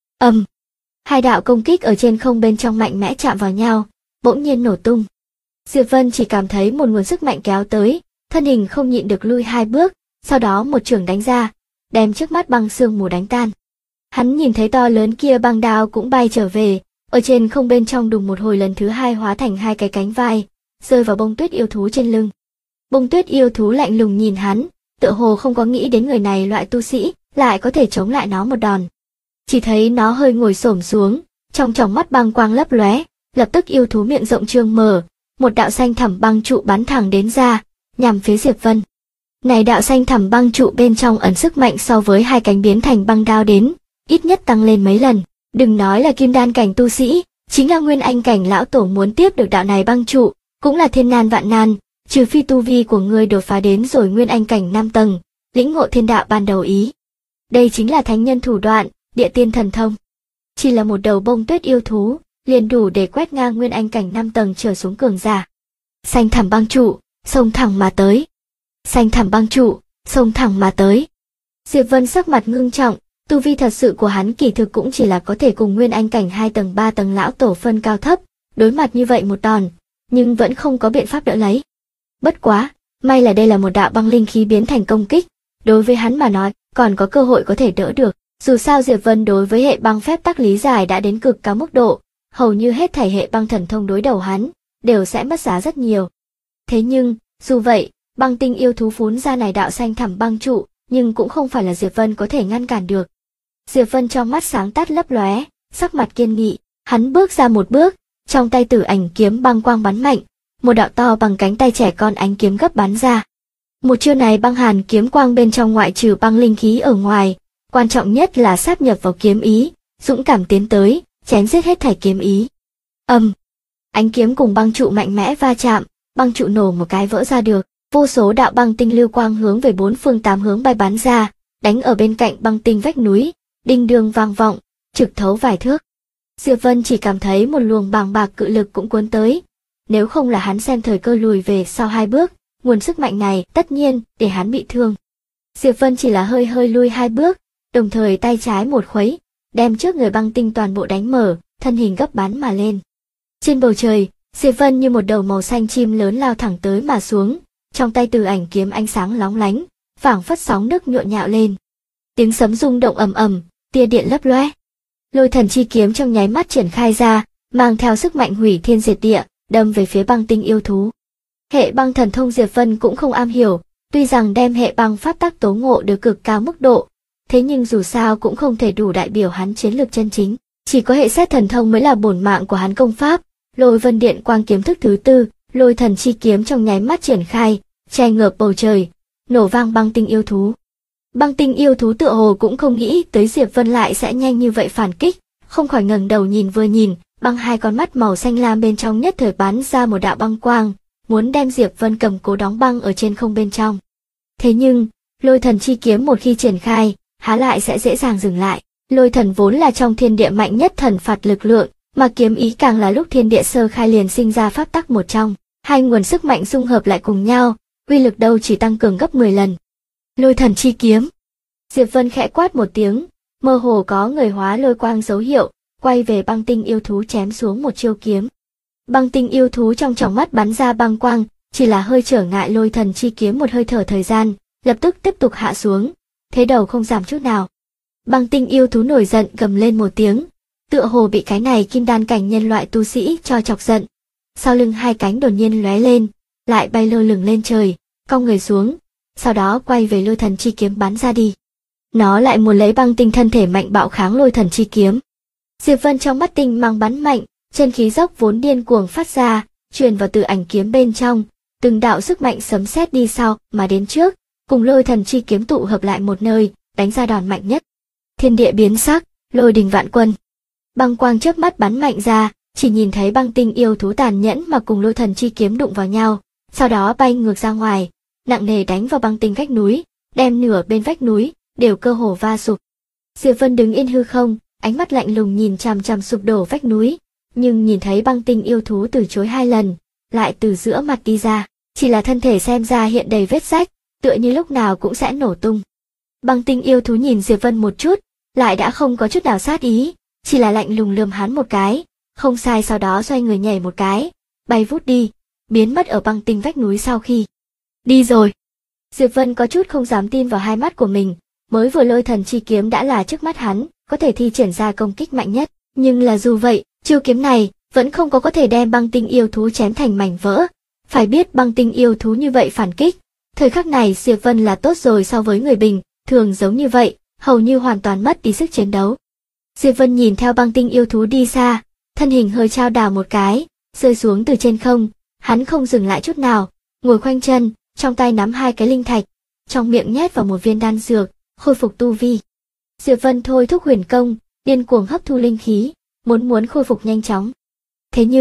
Hai đạo công kích ở trên không bên trong mạnh mẽ chạm vào nhau, bỗng nhiên nổ tung. Diệp Vân chỉ cảm thấy một nguồn sức mạnh kéo tới, thân hình không nhịn được lui 2 bước, sau đó một chưởng đánh ra, đem trước mắt băng sương mù đánh tan. Hắn nhìn thấy to lớn kia băng đao cũng bay trở về, ở trên không bên trong đùng một hồi lần thứ 2 hóa thành hai cái cánh vai, rơi vào bông tuyết yêu thú trên lưng. Bông tuyết yêu thú lạnh lùng nhìn hắn, tựa hồ không có nghĩ đến người này loại tu sĩ, lại có thể chống lại nó một đòn. Chỉ thấy nó hơi ngồi xổm xuống, trong tròng mắt băng quang lấp lóe, lập tức yêu thú miệng rộng trương mở, một đạo xanh thẳm băng trụ bắn thẳng đến ra, nhằm phía Diệp Vân. Này đạo xanh thẳm băng trụ bên trong ẩn sức mạnh so với hai cánh biến thành băng đao đến, ít nhất tăng lên mấy lần. Đừng nói là kim đan cảnh tu sĩ, chính là nguyên anh cảnh lão tổ muốn tiếp được đạo này băng trụ, cũng là thiên nan vạn nan, trừ phi tu vi của ngươi đột phá đến rồi nguyên anh cảnh 5 tầng, lĩnh ngộ thiên đạo ban đầu ý. Đây chính là thánh nhân thủ đoạn, địa tiên thần thông. Chỉ là một đầu bông tuyết yêu thú, liền đủ để quét ngang nguyên anh cảnh 5 tầng trở xuống cường giả. Xanh thẳm băng trụ, xông thẳng mà tới. Xanh thẳm băng trụ, xông thẳng mà tới. Diệp Vân sắc mặt ngưng trọng, tu vi thật sự của hắn kỳ thực cũng chỉ là có thể cùng nguyên anh cảnh 2 tầng 3 tầng lão tổ phân cao thấp, đối mặt như vậy một đòn, nhưng vẫn không có biện pháp đỡ lấy. Bất quá, may là đây là một đạo băng linh khí biến thành công kích, đối với hắn mà nói, còn có cơ hội có thể đỡ được. Dù sao Diệp Vân đối với hệ băng phép tắc lý giải đã đến cực cao mức độ, hầu như hết thảy hệ băng thần thông đối đầu hắn, đều sẽ mất giá rất nhiều. Thế nhưng, dù vậy, băng tinh yêu thú phún ra này đạo xanh thẳm băng trụ, nhưng cũng không phải là Diệp Vân có thể ngăn cản được. Diệp Vân trong mắt sáng tắt lấp lóe, sắc mặt kiên nghị, hắn bước ra một bước, trong tay tử ảnh kiếm băng quang bắn mạnh, một đạo to bằng cánh tay trẻ con ánh kiếm gấp bắn ra. Một chiêu này băng hàn kiếm quang bên trong ngoại trừ băng linh khí ở ngoài, quan trọng nhất là sáp nhập vào kiếm ý, dũng cảm tiến tới, chém giết hết thảy kiếm ý. Ánh kiếm cùng băng trụ mạnh mẽ va chạm, băng trụ nổ một cái vỡ ra được, vô số đạo băng tinh lưu quang hướng về bốn phương tám hướng bay bắn ra, đánh ở bên cạnh băng tinh vách núi, đinh đương vang vọng, trực thấu vài thước. Diệp Vân chỉ cảm thấy một luồng bàng bạc cự lực cũng cuốn tới, nếu không là hắn xem thời cơ lùi về sau 2 bước, nguồn sức mạnh này tất nhiên để hắn bị thương. Diệp Vân chỉ là hơi hơi lui 2 bước, đồng thời tay trái một khuấy, đem trước người băng tinh toàn bộ đánh mở, thân hình gấp bắn mà lên. Trên bầu trời, Diệp Vân như một đầu màu xanh chim lớn lao thẳng tới mà xuống, trong tay tử ảnh kiếm ánh sáng lóng lánh, phảng phất sóng nước nhộn nhạo lên. Tiếng sấm rung động ầm ầm, tia điện lấp lóe. Lôi thần chi kiếm trong nháy mắt triển khai ra, mang theo sức mạnh hủy thiên diệt địa, đâm về phía băng tinh yêu thú. Hệ băng thần thông Diệp Vân cũng không am hiểu, tuy rằng đem hệ băng pháp tắc tố ngộ được cực cao mức độ, thế nhưng dù sao cũng không thể đủ đại biểu hắn chiến lược chân chính, chỉ có hệ xét thần thông mới là bổn mạng của hắn công pháp. Lôi vân điện quang kiếm thức thứ 4, lôi thần chi kiếm trong nháy mắt triển khai, che ngợp bầu trời, nổ vang băng tinh yêu thú. Băng tinh yêu thú tựa hồ cũng không nghĩ tới Diệp Vân lại sẽ nhanh như vậy phản kích, không khỏi ngẩng đầu nhìn vừa nhìn, băng hai con mắt màu xanh lam bên trong nhất thời bắn ra một đạo băng quang, muốn đem Diệp Vân cầm cố đóng băng ở trên không bên trong. Thế nhưng, lôi thần chi kiếm một khi triển khai, há lại sẽ dễ dàng dừng lại. Lôi thần vốn là trong thiên địa mạnh nhất thần phạt lực lượng, mà kiếm ý càng là lúc thiên địa sơ khai liền sinh ra pháp tắc một trong. Hai nguồn sức mạnh dung hợp lại cùng nhau, uy lực đâu chỉ tăng cường gấp 10 lần. Lôi thần chi kiếm. Diệp Vân khẽ quát một tiếng, mơ hồ có người hóa lôi quang dấu hiệu, quay về băng tinh yêu thú chém xuống một chiêu kiếm. Băng tinh yêu thú trong tròng mắt bắn ra băng quang, chỉ là hơi trở ngại lôi thần chi kiếm một hơi thở thời gian, lập tức tiếp tục hạ xuống, thế đầu không giảm chút nào. Băng tinh yêu thú nổi giận gầm lên một tiếng, tựa hồ bị cái này kim đan cảnh nhân loại tu sĩ cho chọc giận. Sau lưng hai cánh đột nhiên lóe lên, lại bay lơ lửng lên trời, cong người xuống, sau đó quay về lôi thần chi kiếm bắn ra đi. Nó lại muốn lấy băng tinh thân thể mạnh bạo kháng lôi thần chi kiếm. Diệp Vân trong mắt tinh mang bắn mạnh, chân khí dốc vốn điên cuồng phát ra, truyền vào tử ảnh kiếm bên trong, từng đạo sức mạnh sấm sét đi sau mà đến trước, cùng lôi thần chi kiếm tụ hợp lại một nơi, đánh ra đòn mạnh nhất. Thiên địa biến sắc, lôi đình vạn quân. Băng quang chớp mắt bắn mạnh ra, chỉ nhìn thấy băng tinh yêu thú tàn nhẫn mà cùng lôi thần chi kiếm đụng vào nhau, sau đó bay ngược ra ngoài, nặng nề đánh vào băng tinh vách núi, đem nửa bên vách núi đều cơ hồ va sụp. Diệp Vân đứng yên hư không, ánh mắt lạnh lùng nhìn chằm chằm sụp đổ vách núi, nhưng nhìn thấy băng tinh yêu thú từ chối 2 lần, lại từ giữa mặt đi ra, chỉ là thân thể xem ra hiện đầy vết rách, tựa như lúc nào cũng sẽ nổ tung. Băng tinh yêu thú nhìn Diệp Vân một chút, lại đã không có chút nào sát ý, chỉ là lạnh lùng lườm hắn một cái, không sai, sau đó xoay người nhảy một cái, bay vút đi, biến mất ở băng tinh vách núi. Sau khi đi rồi, Diệp Vân có chút không dám tin vào hai mắt của mình, mới vừa lôi thần chi kiếm đã là trước mắt hắn, có thể thi triển ra công kích mạnh nhất, nhưng là dù vậy, chiêu kiếm này vẫn không có thể đem băng tinh yêu thú chém thành mảnh vỡ. Phải biết băng tinh yêu thú như vậy phản kích, thời khắc này Diệp Vân là tốt rồi so với người bình thường giống như vậy, hầu như hoàn toàn mất đi sức chiến đấu. Diệp Vân nhìn theo băng tinh yêu thú đi xa, thân hình hơi chao đảo một cái, rơi xuống từ trên không, hắn không dừng lại chút nào, ngồi khoanh chân, trong tay nắm 2 cái linh thạch, trong miệng nhét vào một viên đan dược, khôi phục tu vi. Diệp Vân thôi thúc huyền công, điên cuồng hấp thu linh khí, muốn khôi phục nhanh chóng. Thế nhưng,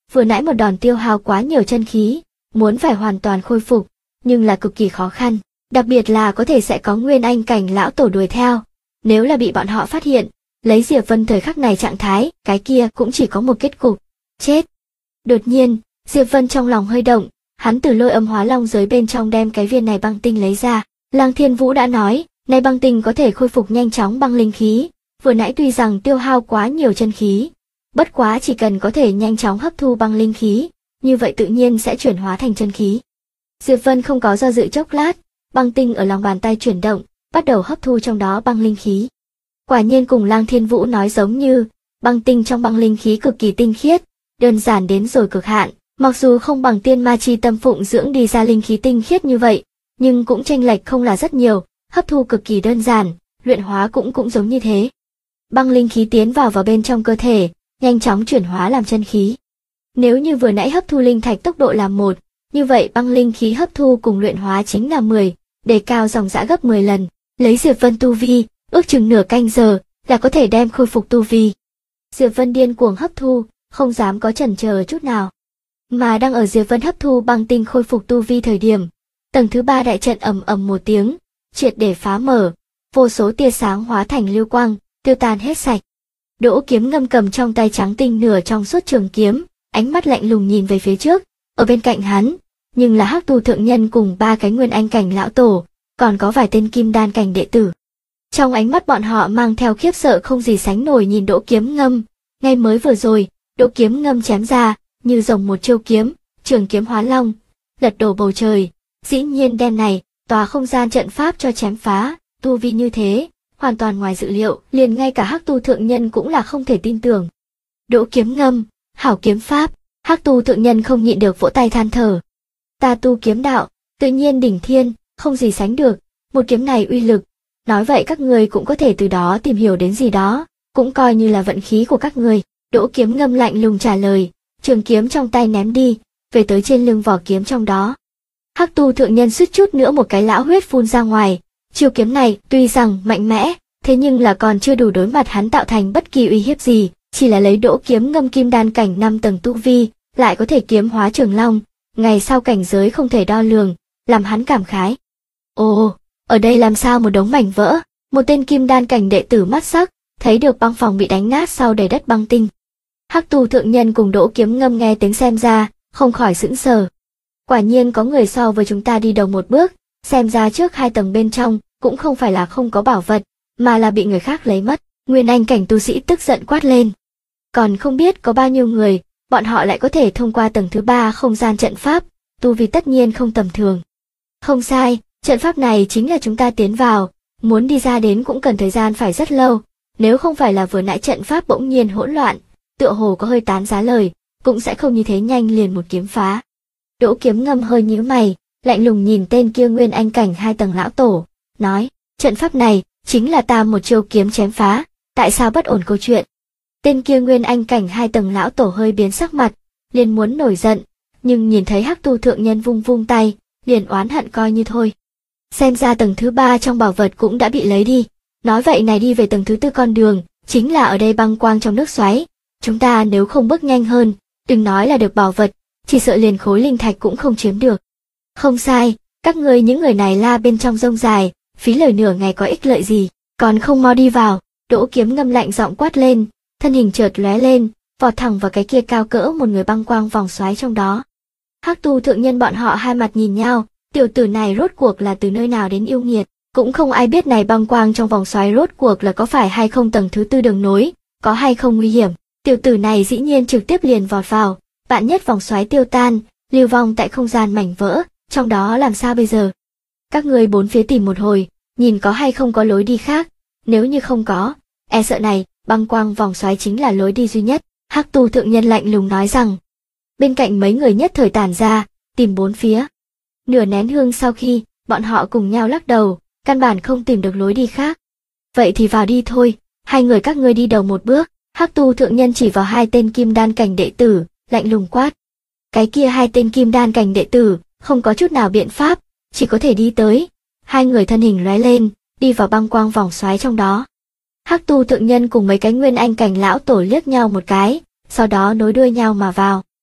vừa nãy một đòn tiêu hao quá nhiều chân khí, muốn phải hoàn toàn khôi phục, nhưng là cực kỳ khó khăn, đặc biệt là có thể sẽ có nguyên anh cảnh lão tổ đuổi theo, nếu là bị bọn họ phát hiện, lấy Diệp Vân thời khắc này trạng thái, cái kia cũng chỉ có một kết cục, chết. Đột nhiên, Diệp Vân trong lòng hơi động, hắn từ lôi âm hóa long giới bên trong đem cái viên này băng tinh lấy ra. Lăng Thiên Vũ đã nói, nay băng tinh có thể khôi phục nhanh chóng băng linh khí, vừa nãy tuy rằng tiêu hao quá nhiều chân khí, bất quá chỉ cần có thể nhanh chóng hấp thu băng linh khí, như vậy tự nhiên sẽ chuyển hóa thành chân khí. Diệp Vân không có do dự chốc lát, băng tinh ở lòng bàn tay chuyển động, bắt đầu hấp thu trong đó băng linh khí. Quả nhiên cùng Lăng Thiên Vũ nói giống như, băng tinh trong băng linh khí cực kỳ tinh khiết, đơn giản đến rồi cực hạn, mặc dù không bằng tiên ma chi tâm phụng dưỡng đi ra linh khí tinh khiết như vậy, nhưng cũng chênh lệch không là rất nhiều, hấp thu cực kỳ đơn giản, luyện hóa cũng giống như thế. Băng linh khí tiến vào bên trong cơ thể, nhanh chóng chuyển hóa làm chân khí. Nếu như vừa nãy hấp thu linh thạch tốc độ là 1, như vậy băng linh khí hấp thu cùng luyện hóa chính là 10, đề cao dòng dã gấp 10 lần, lấy Diệp Vân tu vi, ước chừng nửa canh giờ là có thể đem khôi phục tu vi. Diệp Vân điên cuồng hấp thu, không dám có chần chờ chút nào. Mà đang ở Diệp Vân hấp thu băng tinh khôi phục tu vi thời điểm, tầng thứ 3 đại trận ầm ầm một tiếng, triệt để phá mở, vô số tia sáng hóa thành lưu quang, tiêu tan hết sạch. Đỗ Kiếm Ngâm cầm trong tay trắng tinh nửa trong suốt trường kiếm, ánh mắt lạnh lùng nhìn về phía trước, ở bên cạnh hắn, nhưng là Hắc Tu thượng nhân cùng 3 cái nguyên anh cảnh lão tổ, còn có vài tên kim đan cảnh đệ tử. Trong ánh mắt bọn họ mang theo khiếp sợ không gì sánh nổi nhìn Đỗ Kiếm Ngâm, ngay mới vừa rồi, Đỗ Kiếm Ngâm chém ra, như rồng một chiêu kiếm, trường kiếm hóa long, lật đổ bầu trời, dĩ nhiên đem này, tòa không gian trận pháp cho chém phá, tu vi như thế, hoàn toàn ngoài dự liệu, liền ngay cả Hắc Tu thượng nhân cũng là không thể tin tưởng. Đỗ Kiếm Ngâm, hảo kiếm pháp, Hắc Tu thượng nhân không nhịn được vỗ tay than thở. Ta tu kiếm đạo, tự nhiên đỉnh thiên, không gì sánh được, một kiếm này uy lực, nói vậy các người cũng có thể từ đó tìm hiểu đến gì đó, cũng coi như là vận khí của các người. Đỗ Kiếm Ngâm lạnh lùng trả lời, trường kiếm trong tay ném đi, về tới trên lưng vỏ kiếm trong đó. Hắc Tu thượng nhân suýt chút nữa một cái lão huyết phun ra ngoài, chiêu kiếm này tuy rằng mạnh mẽ, thế nhưng là còn chưa đủ đối mặt hắn tạo thành bất kỳ uy hiếp gì, chỉ là lấy Đỗ Kiếm Ngâm kim đan cảnh 5 tầng tu vi, lại có thể kiếm hóa trường long, ngày sau cảnh giới không thể đo lường, làm hắn cảm khái. Ồ, ở đây làm sao một đống mảnh vỡ, một tên kim đan cảnh đệ tử mắt sắc, thấy được băng phòng bị đánh nát sau đầy đất băng tinh. Hắc Tu thượng nhân cùng Đỗ Kiếm Ngâm nghe tiếng xem ra, không khỏi sững sờ. Quả nhiên có người so với chúng ta đi đầu một bước, xem ra trước 2 tầng bên trong, cũng không phải là không có bảo vật, mà là bị người khác lấy mất. Nguyên anh cảnh tu sĩ tức giận quát lên. Còn không biết có bao nhiêu người, bọn họ lại có thể thông qua tầng thứ 3 không gian trận pháp, tu vi tất nhiên không tầm thường. Không sai, trận pháp này chính là chúng ta tiến vào, muốn đi ra đến cũng cần thời gian phải rất lâu, nếu không phải là vừa nãy trận pháp bỗng nhiên hỗn loạn, tựa hồ có hơi tán giá lời, cũng sẽ không như thế nhanh liền một kiếm phá. Đỗ Kiếm Ngâm hơi nhíu mày, lạnh lùng nhìn tên kia nguyên anh cảnh 2 tầng lão tổ, nói, trận pháp này, chính là ta một chiêu kiếm chém phá, tại sao bất ổn câu chuyện. Tên kia nguyên anh cảnh 2 tầng lão tổ hơi biến sắc mặt, liền muốn nổi giận, nhưng nhìn thấy Hắc Tu thượng nhân vung vung tay, liền oán hận coi như thôi. Xem ra tầng thứ 3 trong bảo vật cũng đã bị lấy đi, nói vậy này đi về tầng thứ 4 con đường, chính là ở đây băng quang trong nước xoáy, chúng ta nếu không bước nhanh hơn, đừng nói là được bảo vật, chỉ sợ liền khối linh thạch cũng không chiếm được. Không sai, các ngươi những người này la bên trong rông dài, phí lời nửa ngày có ích lợi gì, còn không mau đi vào. Đỗ Kiếm Ngâm lạnh giọng quát lên, thân hình chợt lóe lên, vọt thẳng vào cái kia cao cỡ một người băng quang vòng xoáy trong đó. Hắc Tu thượng nhân bọn họ hai mặt nhìn nhau, tiểu tử này rốt cuộc là từ nơi nào đến yêu nghiệt, cũng không ai biết này băng quang trong vòng xoáy rốt cuộc là có phải hay không tầng thứ 4 đường nối, có hay không nguy hiểm. Tiểu tử này dĩ nhiên trực tiếp liền vọt vào, vạn nhất vòng xoáy tiêu tan, lưu vong tại không gian mảnh vỡ, trong đó làm sao bây giờ? Các ngươi bốn phía tìm một hồi, nhìn có hay không có lối đi khác, nếu như không có, e sợ này, băng quang vòng xoáy chính là lối đi duy nhất. Hắc Tu thượng nhân lạnh lùng nói rằng. Bên cạnh mấy người nhất thời tản ra, tìm bốn phía. Nửa nén hương sau khi, bọn họ cùng nhau lắc đầu, căn bản không tìm được lối đi khác. Vậy thì vào đi thôi, hai người các ngươi đi đầu một bước. Hắc Tu thượng nhân chỉ vào 2 tên kim đan cảnh đệ tử, lạnh lùng quát. Cái kia 2 tên kim đan cảnh đệ tử, không có chút nào biện pháp, chỉ có thể đi tới. 2 người thân hình lóe lên, đi vào băng quang vòng xoáy trong đó. Hắc Tu thượng nhân cùng mấy cái nguyên anh cảnh lão tổ liếc nhau một cái, sau đó nối đuôi nhau mà vào.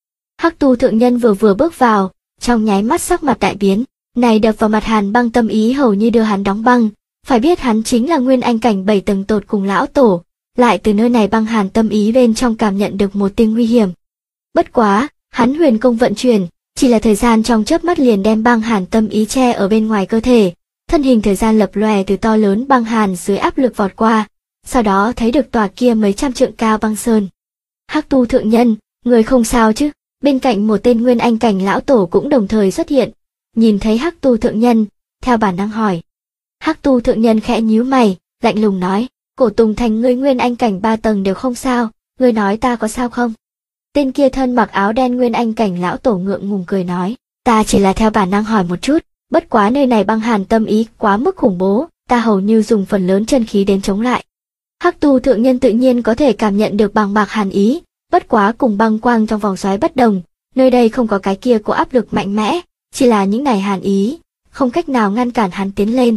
Hắc Tu thượng nhân vừa bước vào, trong nháy mắt sắc mặt đại biến, này đập vào mặt Hàn Băng tâm ý hầu như đưa hắn đóng băng, phải biết hắn chính là nguyên anh cảnh 7 tầng tột cùng lão tổ, lại từ nơi này băng hàn tâm ý bên trong cảm nhận được một tia nguy hiểm. Bất quá, hắn huyền công vận chuyển, chỉ là thời gian trong chớp mắt liền đem băng hàn tâm ý che ở bên ngoài cơ thể, thân hình thời gian lập lòe từ to lớn băng hàn dưới áp lực vọt qua, sau đó thấy được tòa kia mấy trăm trượng cao băng sơn. Hắc Tu thượng nhân, người không sao chứ? Bên cạnh một tên nguyên anh cảnh lão tổ cũng đồng thời xuất hiện, nhìn thấy Hắc Tu thượng nhân, theo bản năng hỏi. Hắc Tu thượng nhân khẽ nhíu mày, lạnh lùng nói, Cổ Tùng Thành ngươi nguyên anh cảnh 3 tầng đều không sao, ngươi nói ta có sao không? Tên kia thân mặc áo đen nguyên anh cảnh lão tổ ngượng ngùng cười nói, ta chỉ là theo bản năng hỏi một chút, bất quá nơi này băng hàn tâm ý quá mức khủng bố, ta hầu như dùng phần lớn chân khí đến chống lại. Hắc Tu thượng nhân tự nhiên có thể cảm nhận được bàng bạc hàn ý, bất quá cùng băng quang trong vòng xoáy bất đồng, nơi đây không có cái kia có áp lực mạnh mẽ, chỉ là những này hàn ý, không cách nào ngăn cản hắn tiến lên.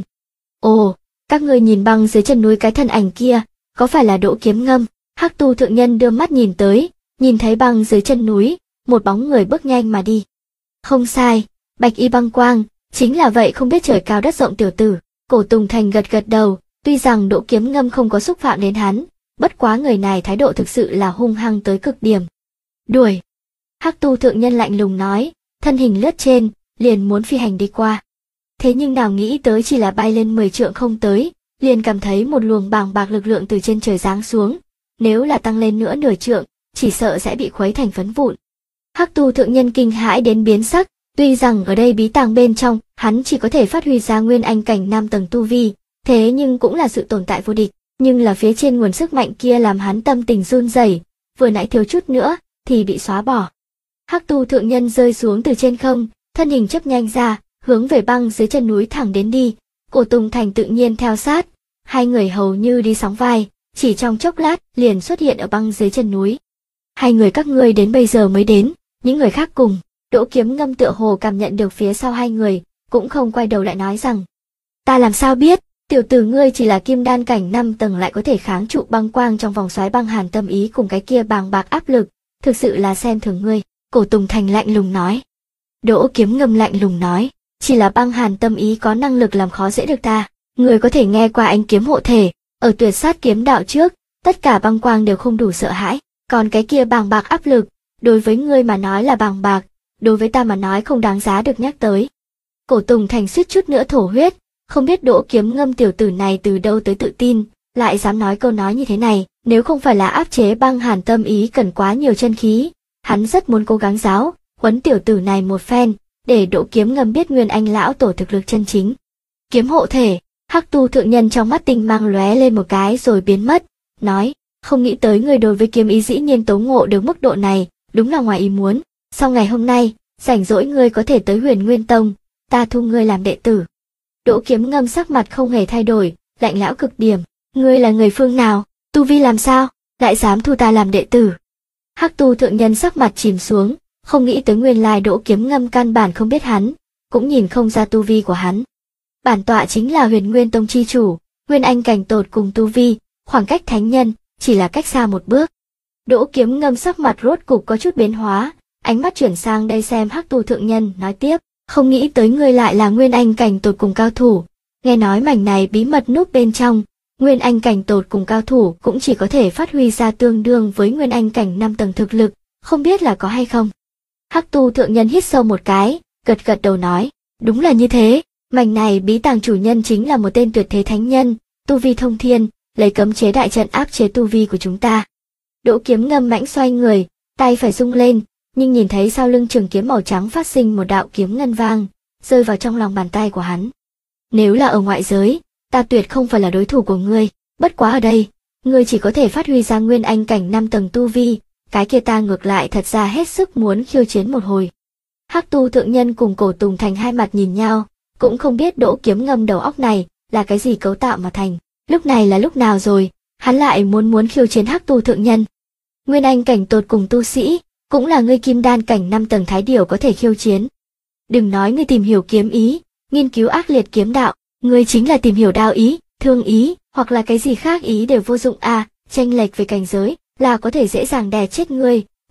Ồ, các ngươi nhìn băng dưới chân núi cái thân ảnh kia, có phải là Đỗ Kiếm Ngâm? Hắc Tu thượng nhân đưa mắt nhìn tới, nhìn thấy băng dưới chân núi, một bóng người bước nhanh mà đi. Không sai, bạch y băng quang, chính là vậy không biết trời cao đất rộng tiểu tử. Cổ Tùng Thành gật gật đầu, tuy rằng Đỗ Kiếm Ngâm không có xúc phạm đến hắn, bất quá người này thái độ thực sự là hung hăng tới cực điểm. Đuổi! Hắc Tu thượng nhân lạnh lùng nói, thân hình lướt trên, liền muốn phi hành đi qua. Thế nhưng nào nghĩ tới chỉ là bay lên 10 trượng không tới, liền cảm thấy một luồng bàng bạc lực lượng từ trên trời giáng xuống, nếu là tăng lên nữa nửa trượng, chỉ sợ sẽ bị khuấy thành phấn vụn. Hắc Tu thượng nhân kinh hãi đến biến sắc, tuy rằng ở đây bí tàng bên trong, hắn chỉ có thể phát huy ra nguyên anh cảnh 5 tầng tu vi, thế nhưng cũng là sự tồn tại vô địch, nhưng là phía trên nguồn sức mạnh kia làm hắn tâm tình run rẩy, vừa nãy thiếu chút nữa thì bị xóa bỏ. Hắc Tu thượng nhân rơi xuống từ trên không, thân hình chớp nhanh ra, hướng về băng dưới chân núi thẳng đến đi. Cổ Tùng Thành tự nhiên theo sát, hai người hầu như đi sóng vai, chỉ trong chốc lát liền xuất hiện ở băng dưới chân núi. Hai người các ngươi đến bây giờ mới đến, những người khác cùng. Đỗ Kiếm Ngâm tựa hồ cảm nhận được phía sau hai người, cũng không quay đầu lại nói rằng, ta làm sao biết, tiểu tử ngươi chỉ là kim đan cảnh 5 tầng lại có thể kháng trụ băng quang trong vòng xoáy băng hàn tâm ý cùng cái kia bàng bạc áp lực, thực sự là xem thường ngươi. Cổ Tùng Thành lạnh lùng nói. Đỗ Kiếm Ngâm lạnh lùng nói, chỉ là băng hàn tâm ý có năng lực làm khó dễ được ta. Người có thể nghe qua ánh kiếm hộ thể, ở tuyệt sát kiếm đạo trước, tất cả băng quang đều không đủ sợ hãi, còn cái kia bàng bạc áp lực, đối với ngươi mà nói là bàng bạc, đối với ta mà nói không đáng giá được nhắc tới. Cổ Tùng Thành suýt chút nữa thổ huyết, không biết Đỗ Kiếm Ngâm tiểu tử này từ đâu tới tự tin, lại dám nói câu nói như thế này, nếu không phải là áp chế băng hàn tâm ý cần quá nhiều chân khí, hắn rất muốn cố gắng giáo huấn tiểu tử này một phen, để Đỗ Kiếm Ngâm biết nguyên anh lão tổ thực lực chân chính. Kiếm hộ thể, Hắc Tu thượng nhân trong mắt tinh mang lóe lên một cái rồi biến mất, nói, không nghĩ tới người đối với kiếm ý dĩ nhiên tấu ngộ được mức độ này, đúng là ngoài ý muốn. Sau ngày hôm nay, rảnh rỗi ngươi có thể tới Huyền Nguyên Tông, ta thu ngươi làm đệ tử. Đỗ Kiếm Ngâm sắc mặt không hề thay đổi, lạnh lẽo cực điểm, ngươi là người phương nào, tu vi làm sao, lại dám thu ta làm đệ tử. Hắc Tu thượng nhân sắc mặt chìm xuống, không nghĩ tới nguyên lai Đỗ Kiếm Ngâm căn bản không biết hắn, cũng nhìn không ra tu vi của hắn. Bản tọa chính là Huyền Nguyên Tông chi chủ, nguyên anh cảnh tột cùng tu vi, khoảng cách thánh nhân, chỉ là cách xa một bước. Đỗ Kiếm Ngâm sắc mặt rốt cục có chút biến hóa, ánh mắt chuyển sang đây xem Hắc Tu thượng nhân, nói tiếp, không nghĩ tới ngươi lại là nguyên anh cảnh tột cùng cao thủ, nghe nói mảnh này bí mật núp bên trong, nguyên anh cảnh tột cùng cao thủ cũng chỉ có thể phát huy ra tương đương với nguyên anh cảnh 5 tầng thực lực, không biết là có hay không. Hắc Tu thượng nhân hít sâu một cái, gật gật đầu nói, đúng là như thế, mảnh này bí tàng chủ nhân chính là một tên tuyệt thế thánh nhân, tu vi thông thiên, lấy cấm chế đại trận áp chế tu vi của chúng ta. Đỗ Kiếm Ngâm mãnh xoay người, tay phải rung lên, nhưng nhìn thấy sau lưng trường kiếm màu trắng phát sinh một đạo kiếm ngân vang, rơi vào trong lòng bàn tay của hắn. Nếu là ở ngoại giới, ta tuyệt không phải là đối thủ của ngươi, bất quá ở đây, ngươi chỉ có thể phát huy ra nguyên anh cảnh 5 tầng tu vi, cái kia ta ngược lại thật ra hết sức muốn khiêu chiến một hồi. Hắc Tu thượng nhân cùng Cổ Tùng Thành hai mặt nhìn nhau, cũng không biết Đỗ Kiếm Ngâm đầu óc này là cái gì cấu tạo mà thành. Lúc này là lúc nào rồi, hắn lại muốn khiêu chiến Hắc Tu thượng nhân. Nguyên anh cảnh tột cùng tu sĩ, cũng là ngươi kim đan cảnh 5 tầng thái điểu có thể khiêu chiến. Đừng nói ngươi tìm hiểu kiếm ý, nghiên cứu ác liệt kiếm đạo, ngươi chính là tìm hiểu đao ý, thương ý, hoặc là cái gì khác ý đều vô dụng à, chênh lệch về cảnh giới, là có thể dễ dàng đè chết ngươi,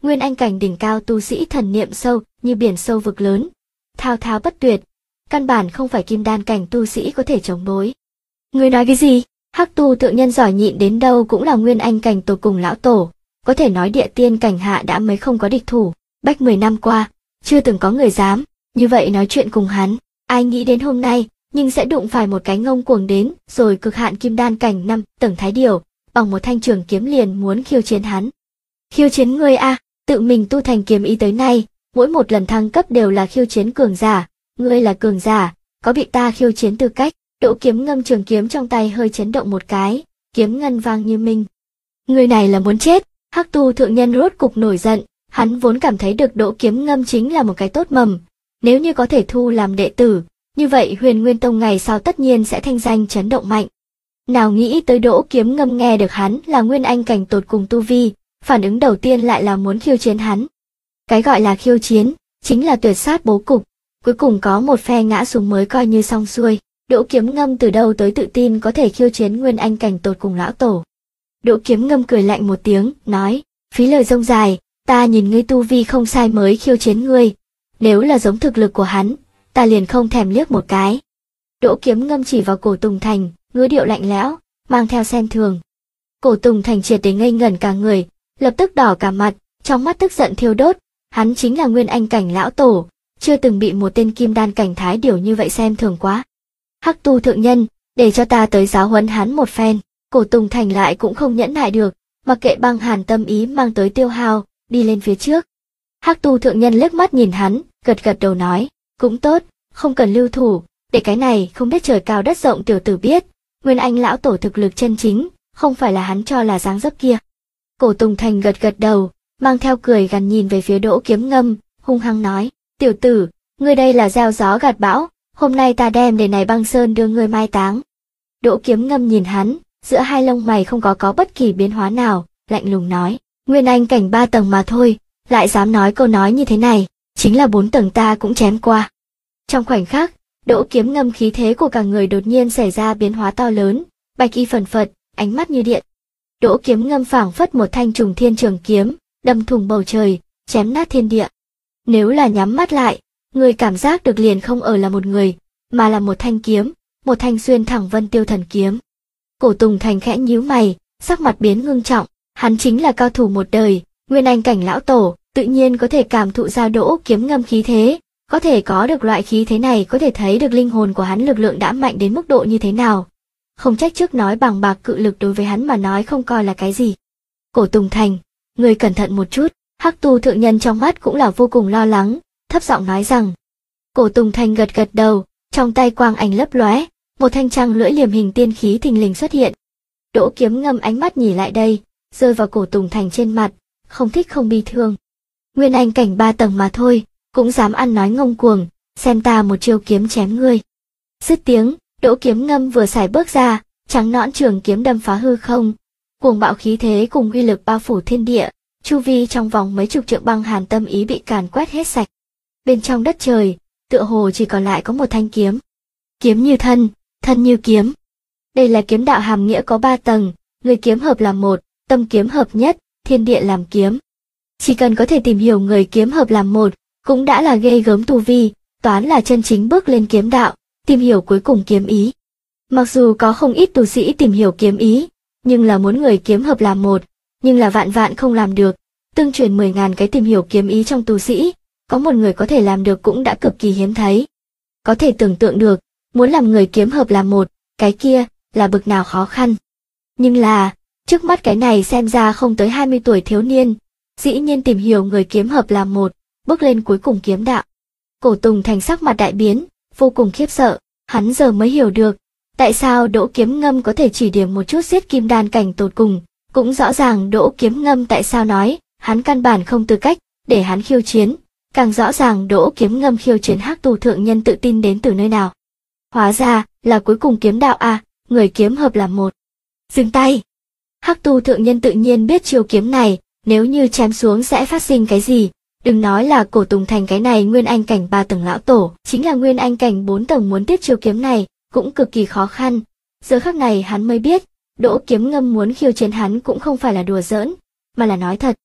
nguyên anh cảnh đỉnh cao tu sĩ thần niệm sâu như biển sâu vực lớn, thao thao bất tuyệt, căn bản không phải kim đan cảnh tu sĩ có thể chống đối. Ngươi nói cái gì? Hắc Tu thượng nhân giỏi nhịn đến đâu cũng là nguyên anh cảnh tột cùng lão tổ, có thể nói địa tiên cảnh hạ đã mấy không có địch thủ, bách 10 năm qua, chưa từng có người dám như vậy nói chuyện cùng hắn. Ai nghĩ đến hôm nay, nhưng sẽ đụng phải một cái ngông cuồng đến, rồi cực hạn kim đan cảnh 5 tầng thái điều, bằng một thanh trường kiếm liền muốn khiêu chiến hắn. Khiêu chiến ngươi a? Tự mình tu thành kiếm ý tới nay, mỗi một lần thăng cấp đều là khiêu chiến cường giả, ngươi là cường giả, có bị ta khiêu chiến tư cách? Đỗ Kiếm Ngâm trường kiếm trong tay hơi chấn động một cái, kiếm ngân vang như minh. Người này là muốn chết. Hắc Tu thượng nhân rốt cục nổi giận, hắn vốn cảm thấy được Đỗ Kiếm Ngâm chính là một cái tốt mầm, nếu như có thể thu làm đệ tử, như vậy Huyền Nguyên Tông ngày sau tất nhiên sẽ thanh danh chấn động mạnh. Nào nghĩ tới Đỗ Kiếm Ngâm nghe được hắn là nguyên anh cảnh tột cùng tu vi, phản ứng đầu tiên lại là muốn khiêu chiến hắn. Cái gọi là khiêu chiến, chính là tuyệt sát bố cục, cuối cùng có một phe ngã xuống mới coi như xong xuôi. Đỗ Kiếm Ngâm từ đâu tới tự tin có thể khiêu chiến nguyên anh cảnh tột cùng lão tổ. Đỗ Kiếm Ngâm cười lạnh một tiếng, nói, phí lời rông dài, ta nhìn ngươi tu vi không sai mới khiêu chiến ngươi, nếu là giống thực lực của hắn, ta liền không thèm liếc một cái. Đỗ Kiếm Ngâm chỉ vào Cổ Tùng Thành, ngữ điệu lạnh lẽo, mang theo xem thường. Cổ Tùng Thành triệt để ngây ngẩn cả người, lập tức đỏ cả mặt, trong mắt tức giận thiêu đốt, hắn chính là nguyên anh cảnh lão tổ, chưa từng bị một tên kim đan cảnh thái điểu như vậy xem thường quá. Hắc Tu thượng nhân, để cho ta tới giáo huấn hắn một phen. Cổ Tùng Thành lại cũng không nhẫn nại được, mặc kệ băng hàn tâm ý mang tới tiêu hao, đi lên phía trước. Hắc Tu thượng nhân liếc mắt nhìn hắn, gật gật đầu nói, cũng tốt, không cần lưu thủ, để cái này không biết trời cao đất rộng tiểu tử biết, nguyên anh lão tổ thực lực chân chính, không phải là hắn cho là dáng dấp kia. Cổ Tùng Thành gật gật đầu, mang theo cười gằn nhìn về phía Đỗ Kiếm Ngâm, hung hăng nói, tiểu tử, ngươi đây là gieo gió gặt bão, hôm nay ta đem để này băng sơn đưa ngươi mai táng. Đỗ Kiếm Ngâm nhìn hắn, giữa hai lông mày không có bất kỳ biến hóa nào, lạnh lùng nói, nguyên anh cảnh 3 tầng mà thôi, lại dám nói câu nói như thế này, chính là 4 tầng ta cũng chém qua. Trong khoảnh khắc, Đỗ Kiếm Ngâm khí thế của cả người đột nhiên xảy ra biến hóa to lớn, bạch y phần phật, ánh mắt như điện. Đỗ Kiếm Ngâm phảng phất một thanh trùng thiên trường kiếm, đâm thủng bầu trời, chém nát thiên địa. Nếu là nhắm mắt lại, người cảm giác được liền không ở là một người, mà là một thanh kiếm, một thanh xuyên thẳng vân tiêu thần kiếm. Cổ Tùng Thành khẽ nhíu mày, sắc mặt biến ngưng trọng, hắn chính là cao thủ một đời, nguyên anh cảnh lão tổ, tự nhiên có thể cảm thụ ra Đỗ Kiếm Ngâm khí thế, có thể có được loại khí thế này có thể thấy được linh hồn của hắn lực lượng đã mạnh đến mức độ như thế nào. Không trách trước nói bằng bạc cự lực đối với hắn mà nói không coi là cái gì. Cổ Tùng Thành, người cẩn thận một chút. Hắc Tu thượng nhân trong mắt cũng là vô cùng lo lắng, thấp giọng nói rằng. Cổ Tùng Thành gật gật đầu, trong tay quang ảnh lấp lóe, một thanh trăng lưỡi liềm hình tiên khí thình lình xuất hiện. Đỗ Kiếm Ngâm ánh mắt nhìn lại đây, rơi vào Cổ Tùng Thành trên mặt, không thích không bi thương. Nguyên anh cảnh 3 tầng mà thôi, cũng dám ăn nói ngông cuồng, xem ta một chiêu kiếm chém ngươi. Dứt tiếng, Đỗ Kiếm Ngâm vừa xài bước ra, trắng nõn trường kiếm đâm phá hư không, cuồng bạo khí thế cùng uy lực bao phủ thiên địa, chu vi trong vòng mấy chục trượng băng hàn tâm ý bị càn quét hết sạch. Bên trong đất trời, tựa hồ chỉ còn lại có một thanh kiếm. Kiếm như thân, thân như kiếm. Đây là kiếm đạo hàm nghĩa có 3 tầng, người kiếm hợp làm một, tâm kiếm hợp nhất, thiên địa làm kiếm. Chỉ cần có thể tìm hiểu người kiếm hợp làm một, cũng đã là ghê gớm tu vi, toán là chân chính bước lên kiếm đạo, tìm hiểu cuối cùng kiếm ý. Mặc dù có không ít tu sĩ tìm hiểu kiếm ý, nhưng là muốn người kiếm hợp làm một, nhưng là vạn vạn không làm được. Tương truyền 10.000 cái tìm hiểu kiếm ý trong tu sĩ, có một người có thể làm được cũng đã cực kỳ hiếm thấy. Có thể tưởng tượng được, muốn làm người kiếm hợp làm một, cái kia là bực nào khó khăn. Nhưng là, trước mắt cái này xem ra không tới 20 tuổi thiếu niên, dĩ nhiên tìm hiểu người kiếm hợp làm một, bước lên cuối cùng kiếm đạo. Cổ Tùng Thành sắc mặt đại biến, vô cùng khiếp sợ, hắn giờ mới hiểu được, tại sao Đỗ Kiếm Ngâm có thể chỉ điểm một chút giết kim đan cảnh tột cùng, cũng rõ ràng Đỗ Kiếm Ngâm tại sao nói, hắn căn bản không tư cách để hắn khiêu chiến, càng rõ ràng Đỗ Kiếm Ngâm khiêu chiến Hắc Tu thượng nhân tự tin đến từ nơi nào. Hóa ra là cuối cùng kiếm đạo người kiếm hợp làm một. Dừng tay. Hắc Tu thượng nhân tự nhiên biết chiêu kiếm này, nếu như chém xuống sẽ phát sinh cái gì, đừng nói là Cổ Tùng Thành cái này nguyên anh cảnh 3 tầng lão tổ, chính là nguyên anh cảnh 4 tầng muốn tiếp chiêu kiếm này, cũng cực kỳ khó khăn. Giờ khắc này hắn mới biết, Đỗ Kiếm Ngâm muốn khiêu chiến hắn cũng không phải là đùa giỡn, mà là nói thật.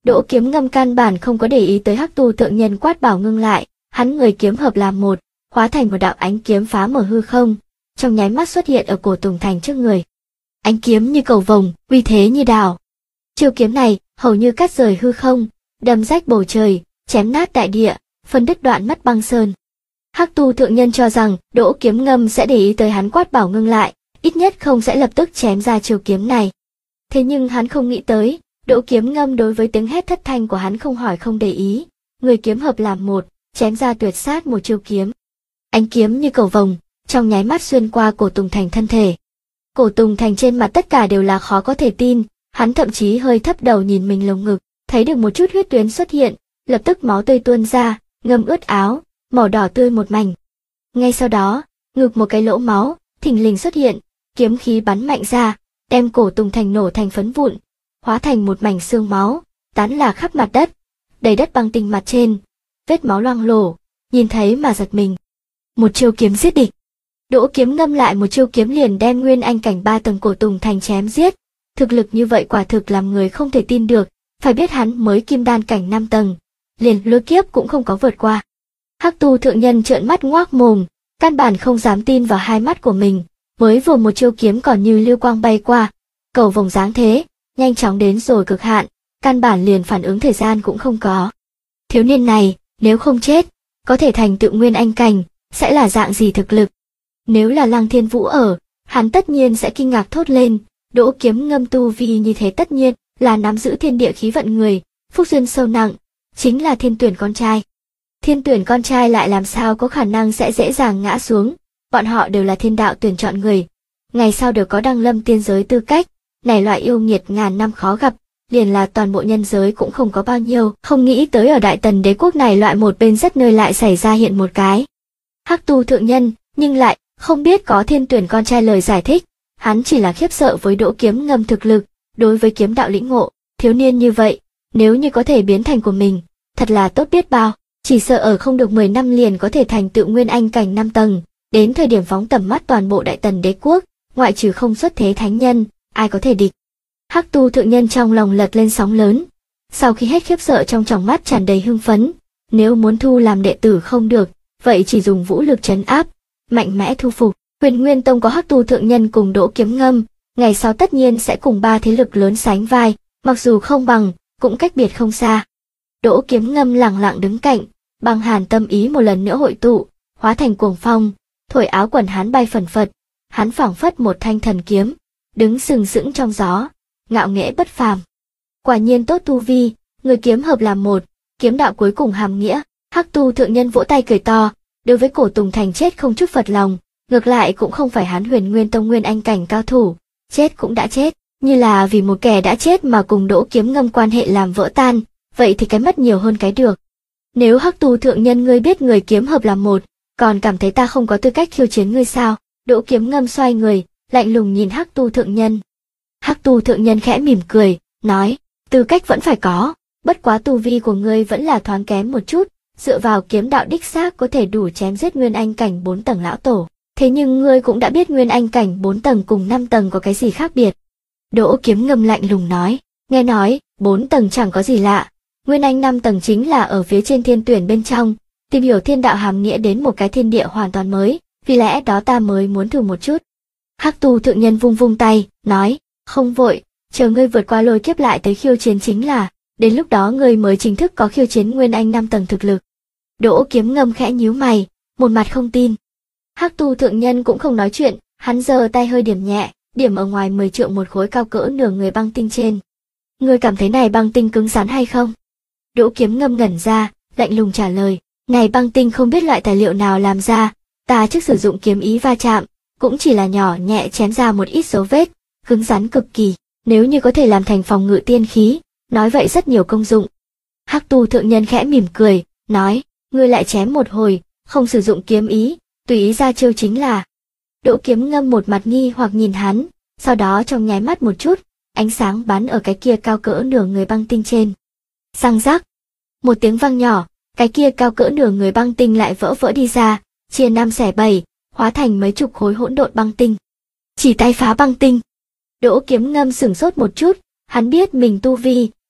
Đỗ Kiếm Ngâm căn bản không có để ý tới Hắc Tu thượng nhân quát bảo ngưng lại, hắn người kiếm hợp làm một, hóa thành một đạo ánh kiếm phá mở hư không, trong nháy mắt xuất hiện ở cổ Tùng Thành trước người. Ánh kiếm như cầu vồng, uy thế như đào. Chiêu kiếm này hầu như cắt rời hư không, đâm rách bầu trời, chém nát đại địa, phân đứt đoạn mất băng sơn. Hắc Tu thượng nhân cho rằng Đỗ Kiếm Ngâm sẽ để ý tới hắn quát bảo ngưng lại, ít nhất không sẽ lập tức chém ra chiêu kiếm này. Thế nhưng hắn không nghĩ tới, Đỗ Kiếm Ngâm đối với tiếng hét thất thanh của hắn không hỏi không để ý, người kiếm hợp làm một, chém ra tuyệt sát một chiêu kiếm. Ánh kiếm như cầu vồng, trong nháy mắt xuyên qua cổ Tùng Thành thân thể. Cổ Tùng Thành trên mặt tất cả đều là khó có thể tin, hắn thậm chí hơi thấp đầu nhìn mình lồng ngực, thấy được một chút huyết tuyến xuất hiện, lập tức máu tươi tuôn ra, ngâm ướt áo, màu đỏ tươi một mảnh. Ngay sau đó, ngực một cái lỗ máu, thình lình xuất hiện, kiếm khí bắn mạnh ra, đem cổ Tùng Thành nổ thành phấn vụn, hóa thành một mảnh xương máu, tán lạc khắp mặt đất, đầy đất băng tinh mặt trên, vết máu loang lổ, nhìn thấy mà giật mình. Một chiêu kiếm giết địch. Đỗ Kiếm Ngâm lại một chiêu kiếm liền đem nguyên anh cảnh 3 tầng cổ Tùng Thành chém giết. Thực lực như vậy quả thực làm người không thể tin được, phải biết hắn mới kim đan cảnh 5 tầng, liền lôi kiếp cũng không có vượt qua. Hắc Tu thượng nhân trợn mắt ngoác mồm, căn bản không dám tin vào hai mắt của mình, mới vừa một chiêu kiếm còn như lưu quang bay qua, cầu vồng dáng thế, nhanh chóng đến rồi cực hạn, căn bản liền phản ứng thời gian cũng không có. Thiếu niên này, nếu không chết, có thể thành tựu nguyên anh cảnh, sẽ là dạng gì thực lực? Nếu là Lăng Thiên Vũ ở, hắn tất nhiên sẽ kinh ngạc thốt lên, Đỗ Kiếm Ngâm tu vi như thế tất nhiên là nắm giữ thiên địa khí vận người, phúc duyên sâu nặng, chính là Thiên Tuyển con trai. Thiên Tuyển con trai lại làm sao có khả năng sẽ dễ dàng ngã xuống, bọn họ đều là thiên đạo tuyển chọn người, ngày sau đều có đăng lâm tiên giới tư cách, này loại yêu nghiệt ngàn năm khó gặp, liền là toàn bộ nhân giới cũng không có bao nhiêu, không nghĩ tới ở Đại Tần đế quốc này loại một bên rất nơi lại xảy ra hiện một cái. Hắc Tu thượng nhân, nhưng lại không biết có Thiên Tuyển con trai lời giải thích, hắn chỉ là khiếp sợ với Đỗ Kiếm Ngâm thực lực, đối với kiếm đạo lĩnh ngộ, thiếu niên như vậy, nếu như có thể biến thành của mình, thật là tốt biết bao, chỉ sợ ở không được 10 năm liền có thể thành tựu nguyên anh cảnh 5 tầng, đến thời điểm phóng tầm mắt toàn bộ Đại Tần đế quốc, ngoại trừ không xuất thế thánh nhân, ai có thể địch. Hắc Tu thượng nhân trong lòng lật lên sóng lớn, sau khi hết khiếp sợ trong tròng mắt tràn đầy hưng phấn, nếu muốn thu làm đệ tử không được, vậy chỉ dùng vũ lực trấn áp, mạnh mẽ thu phục. Huyền Nguyên Tông có Hắc Tu thượng nhân cùng Đỗ Kiếm Ngâm, ngày sau tất nhiên sẽ cùng ba thế lực lớn sánh vai, mặc dù không bằng, cũng cách biệt không xa. Đỗ Kiếm Ngâm lặng lặng đứng cạnh, băng hàn tâm ý một lần nữa hội tụ, hóa thành cuồng phong, thổi áo quần hắn bay phần phật, hắn phảng phất một thanh thần kiếm, đứng sừng sững trong gió, ngạo nghễ bất phàm. Quả nhiên tốt tu vi, người kiếm hợp làm một, kiếm đạo cuối cùng hàm nghĩa. Hắc Tu thượng nhân vỗ tay cười to, đối với cổ Tùng Thành chết không chút phật lòng, ngược lại cũng không phải hắn Huyền Nguyên Tông nguyên anh cảnh cao thủ, chết cũng đã chết, như là vì một kẻ đã chết mà cùng Đỗ Kiếm Ngâm quan hệ làm vỡ tan, vậy thì cái mất nhiều hơn cái được. Nếu Hắc Tu thượng nhân ngươi biết người kiếm hợp làm một, còn cảm thấy ta không có tư cách khiêu chiến ngươi sao? Đỗ Kiếm Ngâm xoay người, lạnh lùng nhìn Hắc Tu thượng nhân. Hắc Tu thượng nhân khẽ mỉm cười, nói, tư cách vẫn phải có, bất quá tu vi của ngươi vẫn là thoáng kém một chút, dựa vào kiếm đạo đích xác có thể đủ chém giết nguyên anh cảnh 4 tầng lão tổ. Thế nhưng ngươi cũng đã biết nguyên anh cảnh 4 tầng cùng 5 tầng có cái gì khác biệt. Đỗ Kiếm Ngâm lạnh lùng nói, nghe nói, 4 tầng chẳng có gì lạ, nguyên anh 5 tầng chính là ở phía trên Thiên Tuyển bên trong, tìm hiểu thiên đạo hàm nghĩa đến một cái thiên địa hoàn toàn mới, vì lẽ đó ta mới muốn thử một chút. Hắc Tu thượng nhân vung vung tay, nói, không vội, chờ ngươi vượt qua lôi kiếp lại tới khiêu chiến chính là, đến lúc đó ngươi mới chính thức có khiêu chiến nguyên anh 5 tầng thực lực. Đỗ Kiếm Ngâm khẽ nhíu mày, một mặt không tin. Hắc Tu thượng nhân cũng không nói chuyện, hắn giơ tay hơi điểm nhẹ, điểm ở ngoài 10 trượng một khối cao cỡ nửa người băng tinh trên. Ngươi cảm thấy này băng tinh cứng rắn hay không? Đỗ Kiếm Ngâm ngẩn ra, lạnh lùng trả lời, này băng tinh không biết loại tài liệu nào làm ra, ta trước sử dụng kiếm ý va chạm, cũng chỉ là nhỏ nhẹ chém ra một ít dấu vết, cứng rắn cực kỳ, nếu như có thể làm thành phòng ngự tiên khí, nói vậy rất nhiều công dụng. Hắc Tu thượng nhân khẽ mỉm cười, nói, ngươi lại chém một hồi, không sử dụng kiếm ý, tùy ý ra chiêu chính là. Đỗ Kiếm Ngâm một mặt nghi hoặc nhìn hắn, sau đó trong nháy mắt một chút, ánh sáng bắn ở cái kia cao cỡ nửa người băng tinh trên. Răng rắc, một tiếng vang nhỏ, cái kia cao cỡ nửa người băng tinh lại vỡ vỡ đi ra, chia 5 xẻ 7, hóa thành mấy chục khối hỗn độn băng tinh. Chỉ tay phá băng tinh. Đỗ Kiếm Ngâm sửng sốt một chút, hắn biết mình tu vi,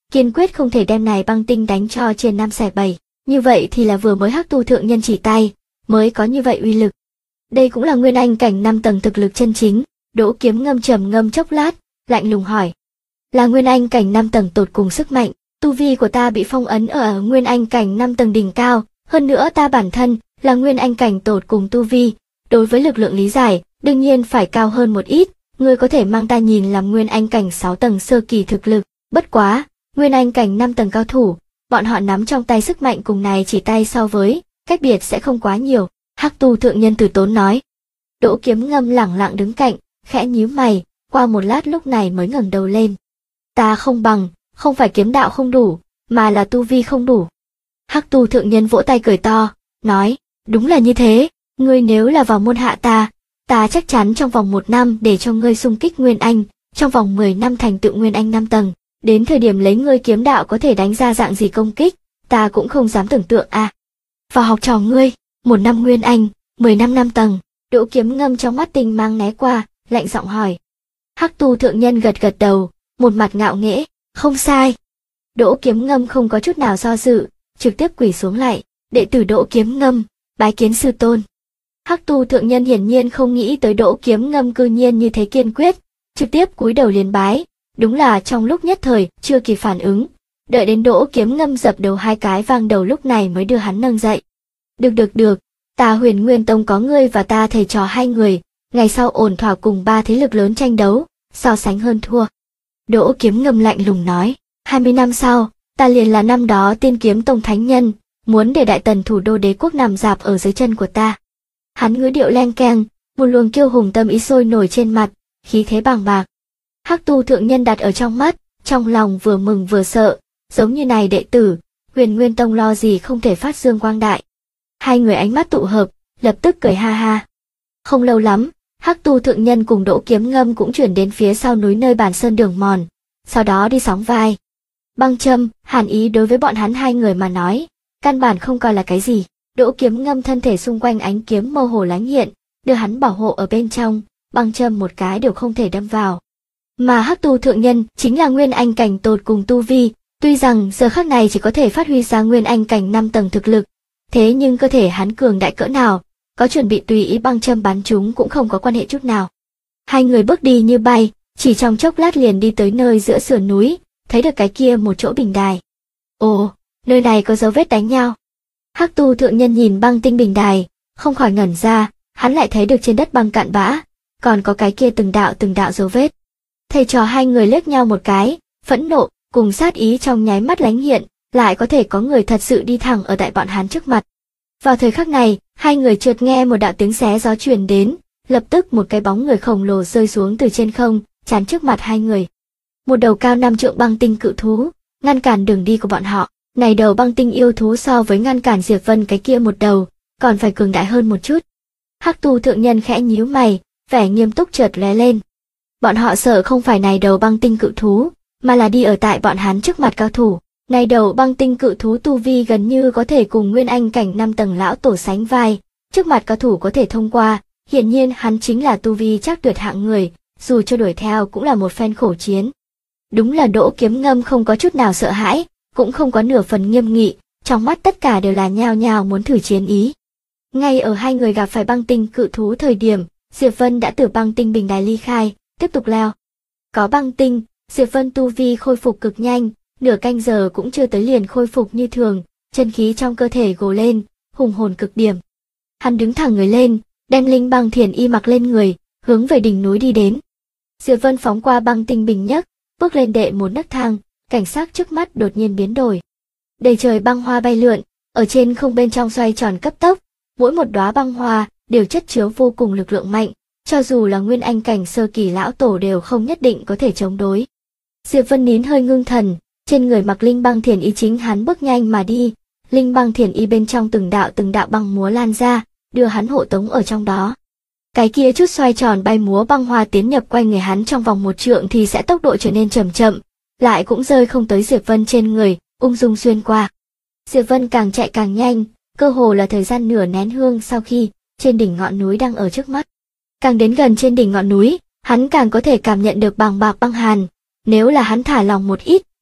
kiên quyết không thể đem này băng tinh đánh cho trên 5/7. Như vậy thì là vừa mới Hắc Tu thượng nhân chỉ tay, mới có như vậy uy lực. Đây cũng là nguyên anh cảnh 5 tầng thực lực chân chính. Đỗ Kiếm Ngâm trầm ngâm chốc lát, lạnh lùng hỏi. Là nguyên anh cảnh 5 tầng tột cùng sức mạnh, tu vi của ta bị phong ấn ở nguyên anh cảnh 5 tầng đỉnh cao, hơn nữa ta bản thân là nguyên anh cảnh tột cùng tu vi, đối với lực lượng lý giải, đương nhiên phải cao hơn một ít, ngươi có thể mang ta nhìn làm nguyên anh cảnh 6 tầng sơ kỳ thực lực, bất quá, nguyên anh cảnh 5 tầng cao thủ, bọn họ nắm trong tay sức mạnh cùng này chỉ tay so với, cách biệt sẽ không quá nhiều, Hắc Tu thượng nhân từ tốn nói. Đỗ Kiếm Ngâm lẳng lặng đứng cạnh, khẽ nhíu mày, qua một lát lúc này mới ngẩng đầu lên. Ta không bằng, không phải kiếm đạo không đủ, mà là tu vi không đủ. Hắc Tu thượng nhân vỗ tay cười to, nói, đúng là như thế, ngươi nếu là vào môn hạ ta chắc chắn trong vòng 1 năm để cho ngươi xung kích Nguyên Anh, trong vòng 10 năm thành tựu Nguyên Anh 5 tầng, đến thời điểm lấy ngươi kiếm đạo có thể đánh ra dạng gì công kích, ta cũng không dám tưởng tượng à. Vào học trò ngươi, 1 năm Nguyên Anh, 10 năm 5 tầng, Đỗ Kiếm Ngâm trong mắt tinh mang né qua, lạnh giọng hỏi. Hắc Tu thượng nhân gật gật đầu, một mặt ngạo nghễ, không sai. Đỗ Kiếm Ngâm không có chút nào do dự, trực tiếp quỳ xuống lại, đệ tử Đỗ Kiếm Ngâm, bái kiến sư tôn. Hắc Tu thượng nhân hiển nhiên không nghĩ tới Đỗ Kiếm Ngâm cư nhiên như thế kiên quyết, trực tiếp cúi đầu liền bái, đúng là trong lúc nhất thời chưa kịp phản ứng, đợi đến Đỗ Kiếm Ngâm dập đầu 2 cái vang đầu lúc này mới đưa hắn nâng dậy. Được, ta Huyền Nguyên Tông có ngươi và ta thầy trò 2 người, ngày sau ổn thỏa cùng 3 thế lực lớn tranh đấu, so sánh hơn thua. Đỗ Kiếm Ngâm lạnh lùng nói, 20 năm sau, ta liền là năm đó Tiên Kiếm Tông thánh nhân, muốn để Đại Tần thủ đô đế quốc nằm rạp ở dưới chân của ta. Hắn ngữ điệu leng keng, một luồng kiêu hùng tâm ý sôi nổi trên mặt, khí thế bàng bạc. Hắc Tu thượng nhân đặt ở trong mắt, trong lòng vừa mừng vừa sợ, giống như này đệ tử, Huyền Nguyên Tông lo gì không thể phát dương quang đại. 2 người ánh mắt tụ hợp, lập tức cười ha ha. Không lâu lắm, Hắc Tu thượng nhân cùng Đỗ Kiếm Ngâm cũng chuyển đến phía sau núi nơi bản sơn đường mòn, sau đó đi sóng vai. Băng châm, hàn ý đối với bọn hắn 2 người mà nói, căn bản không coi là cái gì. Đỗ Kiếm Ngâm thân thể xung quanh ánh kiếm mơ hồ lánh hiện, đưa hắn bảo hộ ở bên trong, băng châm một cái đều không thể đâm vào. Mà Hắc Tu thượng nhân chính là nguyên anh cảnh tột cùng tu vi, tuy rằng giờ khắc này chỉ có thể phát huy ra nguyên anh cảnh 5 tầng thực lực, thế nhưng cơ thể hắn cường đại cỡ nào, có chuẩn bị tùy ý băng châm bắn chúng cũng không có quan hệ chút nào. 2 người bước đi như bay, chỉ trong chốc lát liền đi tới nơi giữa sườn núi, thấy được cái kia một chỗ bình đài. Ồ, nơi này có dấu vết đánh nhau. Hắc Tu thượng nhân nhìn băng tinh bình đài, không khỏi ngẩn ra, hắn lại thấy được trên đất băng cạn bã, còn có cái kia từng đạo dấu vết. Thầy trò 2 người liếc nhau một cái, phẫn nộ, cùng sát ý trong nháy mắt lánh hiện, lại có thể có người thật sự đi thẳng ở tại bọn hắn trước mặt. Vào thời khắc này, 2 người chợt nghe một đạo tiếng xé gió truyền đến, lập tức một cái bóng người khổng lồ rơi xuống từ trên không, chắn trước mặt 2 người. Một đầu cao 5 trượng băng tinh cự thú, ngăn cản đường đi của bọn họ. Này đầu băng tinh yêu thú so với ngăn cản Diệp Vân cái kia một đầu, còn phải cường đại hơn một chút. Hắc Tu thượng nhân khẽ nhíu mày, vẻ nghiêm túc chợt lóe lên. Bọn họ sợ không phải này đầu băng tinh cự thú, mà là đi ở tại bọn hắn trước mặt cao thủ. Này đầu băng tinh cự thú tu vi gần như có thể cùng nguyên anh cảnh 5 tầng lão tổ sánh vai, trước mặt cao thủ có thể thông qua, hiển nhiên hắn chính là tu vi chắc tuyệt hạng người, dù cho đuổi theo cũng là một phen khổ chiến. Đúng là Đỗ Kiếm Ngâm không có chút nào sợ hãi, cũng không có nửa phần nghiêm nghị, trong mắt tất cả đều là nhao nhao muốn thử chiến ý. Ngay ở 2 người gặp phải băng tinh cự thú thời điểm, Diệp Vân đã từ băng tinh bình đài ly khai, tiếp tục leo. Có băng tinh, Diệp Vân tu vi khôi phục cực nhanh, nửa canh giờ cũng chưa tới liền khôi phục như thường, chân khí trong cơ thể gồ lên, hùng hồn cực điểm. Hắn đứng thẳng người lên, đem linh băng thiền y mặc lên người, hướng về đỉnh núi đi đến. Diệp Vân phóng qua băng tinh bình nhất, bước lên đệ một nấc thang, cảnh sắc trước mắt đột nhiên biến đổi. Đầy trời băng hoa bay lượn, ở trên không bên trong xoay tròn cấp tốc, mỗi một đóa băng hoa đều chất chứa vô cùng lực lượng mạnh, cho dù là nguyên anh cảnh sơ kỳ lão tổ đều không nhất định có thể chống đối. Diệp Vân nín hơi ngưng thần, trên người mặc linh băng thiền y chính hắn bước nhanh mà đi, linh băng thiền y bên trong từng đạo băng múa lan ra, đưa hắn hộ tống ở trong đó. Cái kia chút xoay tròn bay múa băng hoa tiến nhập quanh người hắn trong vòng 1 trượng thì sẽ tốc độ trở nên chậm chậm, lại cũng rơi không tới Diệp Vân trên người, ung dung xuyên qua. Diệp Vân càng chạy càng nhanh, cơ hồ là thời gian nửa nén hương sau khi trên đỉnh ngọn núi đang ở trước mắt. Càng đến gần trên đỉnh ngọn núi, hắn càng có thể cảm nhận được bàng bạc băng hàn, nếu là hắn thả lòng một ít,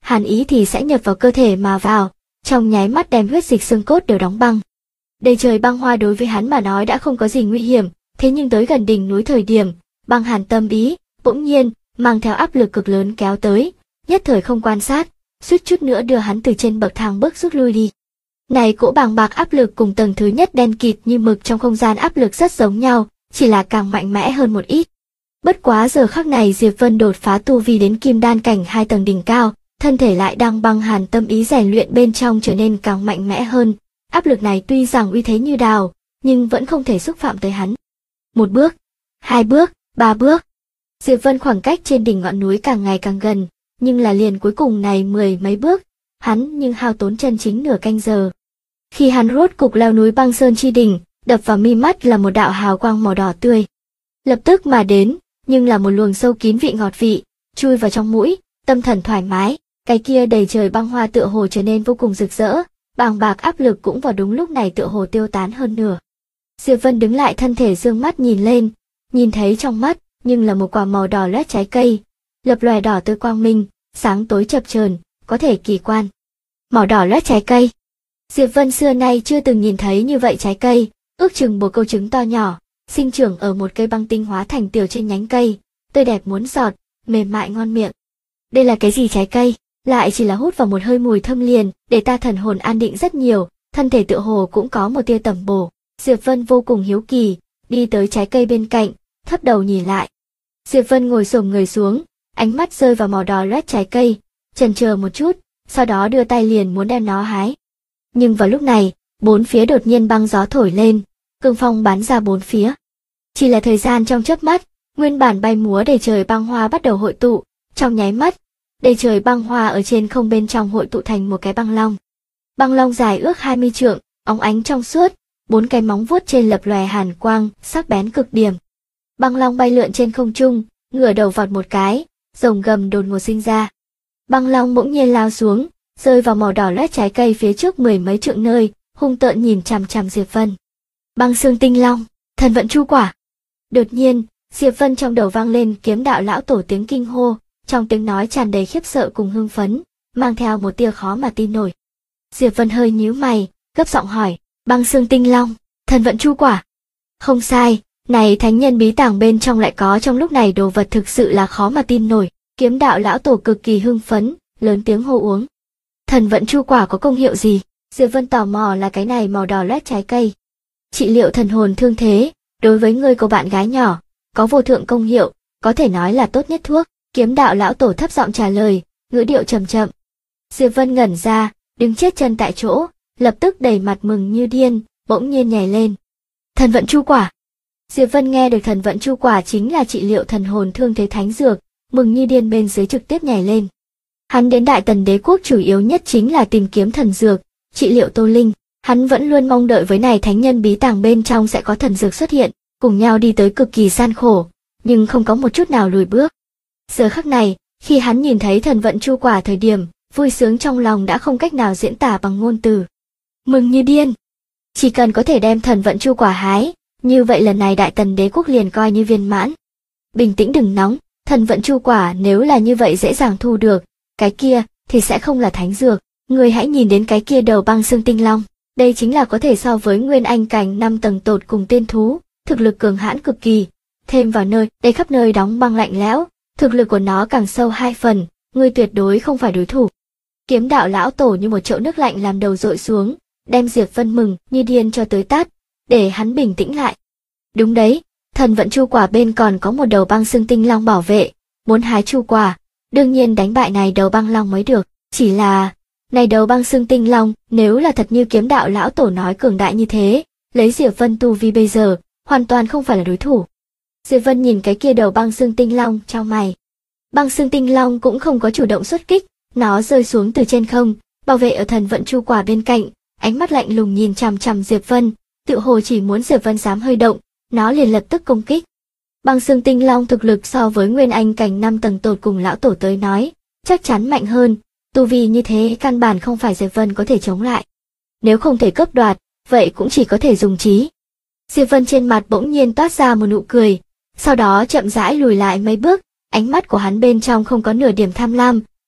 hàn ý thì sẽ nhập vào cơ thể mà vào, trong nháy mắt đem huyết dịch xương cốt đều đóng băng. Đầy trời băng hoa đối với hắn mà nói đã không có gì nguy hiểm, thế nhưng tới gần đỉnh núi thời điểm, băng hàn tâm ý, bỗng nhiên, mang theo áp lực cực lớn kéo tới, nhất thời không quan sát, suýt chút nữa đưa hắn từ trên bậc thang bước rút lui đi. Này cỗ bàng bạc áp lực cùng tầng thứ nhất đen kịt như mực trong không gian áp lực rất giống nhau, chỉ là càng mạnh mẽ hơn một ít. Bất quá giờ khắc này Diệp Vân đột phá tu vi đến kim đan cảnh 2 tầng đỉnh cao, thân thể lại đang băng hàn tâm ý rèn luyện bên trong trở nên càng mạnh mẽ hơn. Áp lực này tuy rằng uy thế như đào, nhưng vẫn không thể xúc phạm tới hắn. Một bước, hai bước, ba bước. Diệp Vân khoảng cách trên đỉnh ngọn núi càng ngày càng gần, nhưng là liền cuối cùng này 10 mấy bước, hắn nhưng hao tốn chân chính nửa canh giờ. Khi hắn rốt cục leo núi băng sơn chi đỉnh, đập vào mi mắt là một đạo hào quang màu đỏ tươi. Lập tức mà đến, nhưng là một luồng sâu kín vị ngọt vị, chui vào trong mũi, tâm thần thoải mái, cái kia đầy trời băng hoa tựa hồ trở nên vô cùng rực rỡ, bàng bạc áp lực cũng vào đúng lúc này tựa hồ tiêu tán hơn nửa. Diệp Vân đứng lại thân thể dương mắt nhìn lên, nhìn thấy trong mắt, nhưng là một quả màu đỏ loét trái cây, lập lòe đỏ tươi quang minh, sáng tối chập chờn, có thể kỳ quan. Màu đỏ loét trái cây. Diệp Vân xưa nay chưa từng nhìn thấy như vậy trái cây, ước chừng một câu trứng to nhỏ, sinh trưởng ở một cây băng tinh hóa thành tiểu trên nhánh cây, tươi đẹp muốn giọt, mềm mại ngon miệng. Đây là cái gì trái cây? Lại chỉ là hút vào một hơi mùi thơm liền, để ta thần hồn an định rất nhiều, thân thể tựa hồ cũng có một tia tẩm bổ. Diệp Vân vô cùng hiếu kỳ, đi tới trái cây bên cạnh, thấp đầu nhìn lại. Diệp Vân ngồi xổm người xuống, ánh mắt rơi vào màu đỏ loét trái cây, chần chờ một chút, sau đó đưa tay liền muốn đem nó hái. Nhưng vào lúc này, bốn phía đột nhiên băng gió thổi lên, cương phong bắn ra bốn phía. Chỉ là thời gian trong chớp mắt, nguyên bản bay múa đầy trời băng hoa bắt đầu hội tụ, trong nháy mắt, đầy trời băng hoa ở trên không bên trong hội tụ thành một cái băng long. Băng long dài ước 20 trượng, óng ánh trong suốt, bốn cái móng vuốt trên lập lòe hàn quang, sắc bén cực điểm. Băng long bay lượn trên không trung, ngửa đầu vọt một cái, rồng gầm đột ngột sinh ra. Băng long bỗng nhiên lao xuống, rơi vào màu đỏ loét trái cây phía trước 10 mấy trượng nơi, hung tợn nhìn chằm chằm Diệp Vân. Băng xương tinh long, thần vận chu quả. Đột nhiên, Diệp Vân trong đầu vang lên kiếm đạo lão tổ tiếng kinh hô, trong tiếng nói tràn đầy khiếp sợ cùng hưng phấn, mang theo một tia khó mà tin nổi. Diệp Vân hơi nhíu mày, gấp giọng hỏi, băng xương tinh long, thần vận chu quả. Không sai, này thánh nhân bí tàng bên trong lại có trong lúc này đồ vật thực sự là khó mà tin nổi. Kiếm đạo lão tổ cực kỳ hưng phấn, lớn tiếng hô uống. Thần vận chu quả có công hiệu gì? Diệp Vân tò mò là cái này màu đỏ loét trái cây. Trị liệu thần hồn thương thế, đối với ngươi cô bạn gái nhỏ, có vô thượng công hiệu, có thể nói là tốt nhất thuốc. Kiếm đạo lão tổ thấp giọng trả lời, ngữ điệu trầm chậm. Diệp Vân ngẩn ra, đứng chết chân tại chỗ, lập tức đầy mặt mừng như điên, bỗng nhiên nhảy lên. Thần vận chu quả. Diệp Vân nghe được thần vận chu quả chính là trị liệu thần hồn thương thế thánh dược, mừng như điên bên dưới trực tiếp nhảy lên. Hắn đến Đại Tần Đế quốc chủ yếu nhất chính là tìm kiếm thần dược, trị liệu Tô Linh. Hắn vẫn luôn mong đợi với này thánh nhân bí tàng bên trong sẽ có thần dược xuất hiện, cùng nhau đi tới cực kỳ gian khổ, nhưng không có một chút nào lùi bước. Giờ khắc này, khi hắn nhìn thấy thần vận chu quả thời điểm, vui sướng trong lòng đã không cách nào diễn tả bằng ngôn từ. Mừng như điên. Chỉ cần có thể đem thần vận chu quả hái, như vậy lần này Đại Tần Đế quốc liền coi như viên mãn. Bình tĩnh đừng nóng, thần vận chu quả nếu là như vậy dễ dàng thu được, cái kia thì sẽ không là thánh dược. Người hãy nhìn đến cái kia đầu băng xương tinh long, đây chính là có thể so với nguyên anh cảnh 5 tầng tột cùng tiên thú, thực lực cường hãn cực kỳ. Thêm vào nơi, đây khắp nơi đóng băng lạnh lẽo, thực lực của nó càng sâu 2 phần, ngươi tuyệt đối không phải đối thủ. Kiếm đạo lão tổ như một chậu nước lạnh làm đầu dội xuống, đem Diệp Vân mừng như điên cho tới tát, để hắn bình tĩnh lại. Đúng đấy, thần vận chu quả bên còn có một đầu băng xương tinh long bảo vệ, muốn hái chu quả, đương nhiên đánh bại này đầu băng long mới được, chỉ là này đầu băng xương tinh long, nếu là thật như kiếm đạo lão tổ nói cường đại như thế, lấy Diệp Vân tu vi bây giờ, hoàn toàn không phải là đối thủ. Diệp Vân nhìn cái kia đầu băng xương tinh long, chau mày. Băng xương tinh long cũng không có chủ động xuất kích, nó rơi xuống từ trên không, bảo vệ ở thần vận chu quả bên cạnh, ánh mắt lạnh lùng nhìn chằm chằm Diệp Vân, tựa hồ chỉ muốn Diệp Vân dám hơi động, nó liền lập tức công kích. Băng xương tinh long thực lực so với nguyên anh cảnh 5 tầng tột cùng lão tổ tới nói, chắc chắn mạnh hơn, tu vi như thế căn bản không phải Diệp Vân có thể chống lại. Nếu không thể cướp đoạt, vậy cũng chỉ có thể dùng trí. Diệp Vân trên mặt bỗng nhiên toát ra một nụ cười, sau đó chậm rãi lùi lại mấy bước, ánh mắt của hắn bên trong không có nửa điểm tham lam,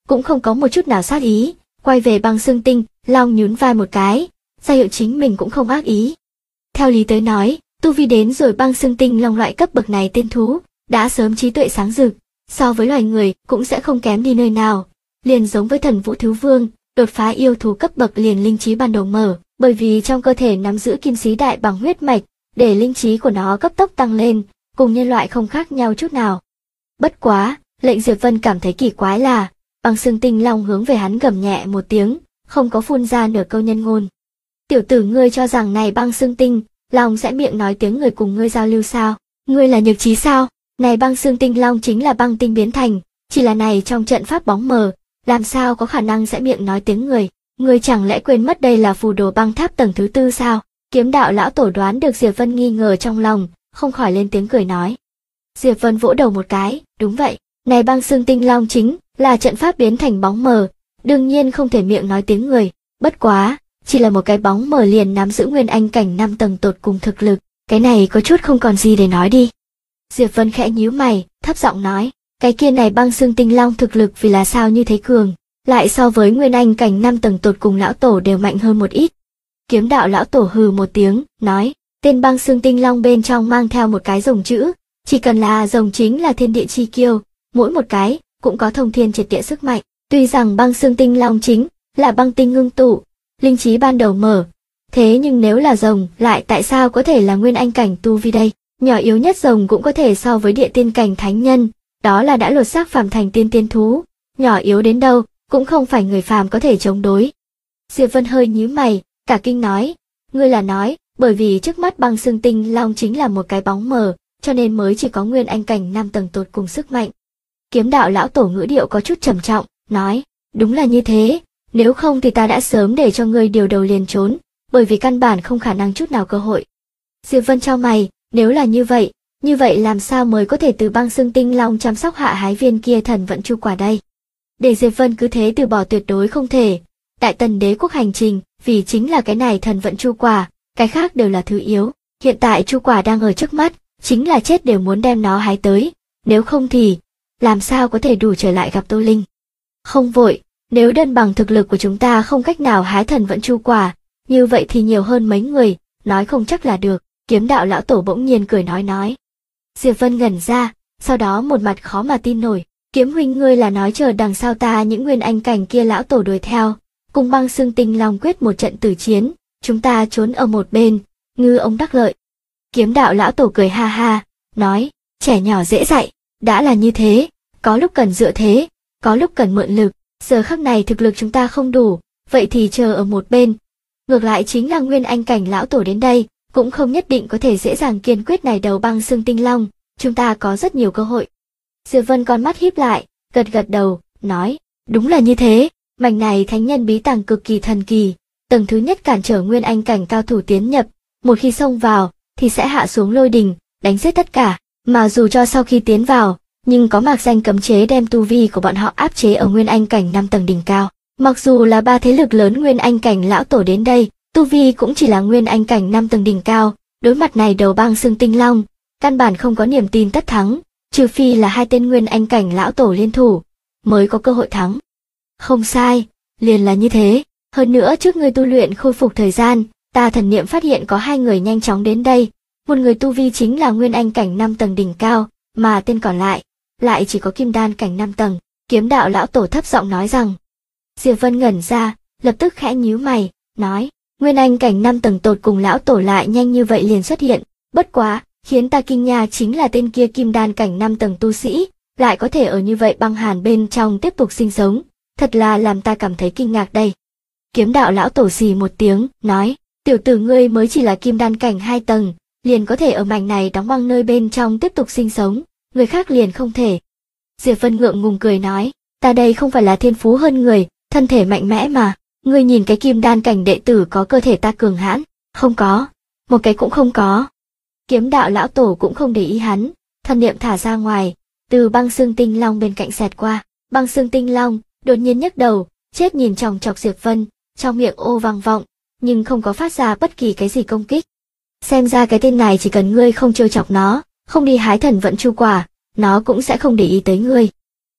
cũng không có một chút nào sát ý, quay về Băng Xương Tinh Long nhún vai một cái, ra hiệu chính mình cũng không ác ý. Theo lý tới nói, tu vi đến rồi Băng Xương Tinh Long loại cấp bậc này tên thú, đã sớm trí tuệ sáng rực, so với loài người cũng sẽ không kém đi nơi nào, liền giống với Thần Vũ Thiếu Vương, đột phá yêu thú cấp bậc liền linh trí ban đầu mở, bởi vì trong cơ thể nắm giữ kim sĩ đại bằng huyết mạch, để linh trí của nó cấp tốc tăng lên, cùng nhân loại không khác nhau chút nào. Bất quá, lệnh Diệp Vân cảm thấy kỳ quái là, Băng Xương Tinh Long hướng về hắn gầm nhẹ một tiếng, không có phun ra nửa câu nhân ngôn. Tiểu tử, ngươi cho rằng này Băng Xương Tinh Long sẽ miệng nói tiếng người cùng ngươi giao lưu sao? Ngươi là nhược trí sao? Này Băng Xương Tinh Long chính là băng tinh biến thành, chỉ là này trong trận pháp bóng mờ, làm sao có khả năng sẽ miệng nói tiếng người? Ngươi chẳng lẽ quên mất đây là phù đồ băng tháp tầng thứ 4 sao? Kiếm đạo lão tổ đoán được Diệp Vân nghi ngờ trong lòng, không khỏi lên tiếng cười nói. Diệp Vân vỗ đầu một cái, đúng vậy, này Băng Xương Tinh Long chính là trận pháp biến thành bóng mờ, đương nhiên không thể miệng nói tiếng người, bất quá, chỉ là một cái bóng mờ liền nắm giữ nguyên anh cảnh 5 tầng tột cùng thực lực, cái này có chút không còn gì để nói đi. Diệp Vân khẽ nhíu mày, thấp giọng nói, cái kia này Băng Xương Tinh Long thực lực vì là sao như thế cường, lại so với nguyên anh cảnh 5 tầng tột cùng lão tổ đều mạnh hơn một ít. Kiếm đạo lão tổ hừ một tiếng, nói, tên Băng Xương Tinh Long bên trong mang theo một cái rồng chữ, chỉ cần là rồng chính là thiên địa chi kiêu, mỗi một cái cũng có thông thiên triệt địa sức mạnh. Tuy rằng Băng Xương Tinh Long chính là băng tinh ngưng tụ, linh trí ban đầu mở, thế nhưng nếu là rồng lại tại sao có thể là nguyên anh cảnh tu vi đây? Nhỏ yếu nhất rồng cũng có thể so với địa tiên cảnh thánh nhân, đó là đã lột xác phàm thành tiên thú, nhỏ yếu đến đâu cũng không phải người phàm có thể chống đối. Diệp Vân hơi nhíu mày, cả kinh nói, ngươi là nói, bởi vì trước mắt Băng Xương Tinh Long chính là một cái bóng mờ, cho nên mới chỉ có nguyên anh cảnh 5 tầng tột cùng sức mạnh. Kiếm đạo lão tổ ngữ điệu có chút trầm trọng, nói, đúng là như thế, nếu không thì ta đã sớm để cho ngươi điều đầu liền trốn, bởi vì căn bản không khả năng chút nào cơ hội. Diệp Vân chau mày, nếu là như vậy làm sao mới có thể từ Băng Xương Tinh Long chăm sóc hạ hái viên kia thần vận chu quả đây? Để Diệp Vân cứ thế từ bỏ tuyệt đối không thể. Đại Tần đế quốc hành trình, vì chính là cái này thần vận chu quả, cái khác đều là thứ yếu. Hiện tại chu quả đang ở trước mắt, chính là chết đều muốn đem nó hái tới, nếu không thì làm sao có thể đủ trở lại gặp Tô Linh. Không vội, nếu đơn bằng thực lực của chúng ta không cách nào hái thần vận chu quả, như vậy thì nhiều hơn mấy người, nói không chắc là được. Kiếm đạo lão tổ bỗng nhiên cười nói. Diệp Vân ngẩn ra, sau đó một mặt khó mà tin nổi, Kiếm huynh, ngươi là nói chờ đằng sau ta những nguyên anh cảnh kia lão tổ đuổi theo, cùng Băng Xương Tinh Long quyết một trận tử chiến, chúng ta trốn ở một bên, ngư ông đắc lợi. Kiếm đạo lão tổ cười ha ha, nói, trẻ nhỏ dễ dạy, đã là như thế, có lúc cần dựa thế, có lúc cần mượn lực, giờ khắc này thực lực chúng ta không đủ, vậy thì chờ ở một bên. Ngược lại chính là nguyên anh cảnh lão tổ đến đây, cũng không nhất định có thể dễ dàng kiên quyết này đầu Băng Xương Tinh Long, chúng ta có rất nhiều cơ hội. Diệp Vân con mắt híp lại, gật đầu, nói, đúng là như thế, mảnh này thánh nhân bí tàng cực kỳ thần kỳ, tầng thứ nhất cản trở nguyên anh cảnh cao thủ tiến nhập, một khi xông vào, thì sẽ hạ xuống lôi đình, đánh giết tất cả, mà dù cho sau khi tiến vào, nhưng có mạc danh cấm chế đem tu vi của bọn họ áp chế ở nguyên anh cảnh 5 tầng đỉnh cao. Mặc dù là ba thế lực lớn nguyên anh cảnh lão tổ đến đây, tu vi cũng chỉ là nguyên anh cảnh 5 tầng đỉnh cao, đối mặt này đầu Băng Xương Tinh Long, căn bản không có niềm tin tất thắng, trừ phi là hai tên nguyên anh cảnh lão tổ liên thủ, mới có cơ hội thắng. Không sai, liền là như thế, hơn nữa trước ngươi tu luyện khôi phục thời gian, ta thần niệm phát hiện có hai người nhanh chóng đến đây, một người tu vi chính là nguyên anh cảnh 5 tầng đỉnh cao, mà tên còn lại chỉ có kim đan cảnh 5 tầng. Kiếm đạo lão tổ thấp giọng nói rằng. Diệp Vân ngẩn ra, lập tức khẽ nhíu mày, nói, nguyên anh cảnh 5 tầng tột cùng lão tổ lại nhanh như vậy liền xuất hiện, bất quá, khiến ta kinh nha chính là tên kia kim đan cảnh 5 tầng tu sĩ, lại có thể ở như vậy băng hàn bên trong tiếp tục sinh sống, thật là làm ta cảm thấy kinh ngạc đây. Kiếm đạo lão tổ xì một tiếng, nói, tiểu tử ngươi mới chỉ là kim đan cảnh 2 tầng, liền có thể ở mảnh này đóng băng nơi bên trong tiếp tục sinh sống, người khác liền không thể. Diệp Vân ngượng ngùng cười nói, ta đây không phải là thiên phú hơn người, thân thể mạnh mẽ mà, ngươi nhìn cái kim đan cảnh đệ tử có cơ thể ta cường hãn, không có, một cái cũng không có. Kiếm đạo lão tổ cũng không để ý hắn, thần niệm thả ra ngoài, từ Băng Xương Tinh Long bên cạnh xẹt qua, Băng Xương Tinh Long đột nhiên nhấc đầu, chết nhìn chòng chọc Diệp Vân, trong miệng ô vang vọng, nhưng không có phát ra bất kỳ cái gì công kích. Xem ra cái tên này chỉ cần ngươi không trêu chọc nó, không đi hái thần vận chu quả, nó cũng sẽ không để ý tới ngươi.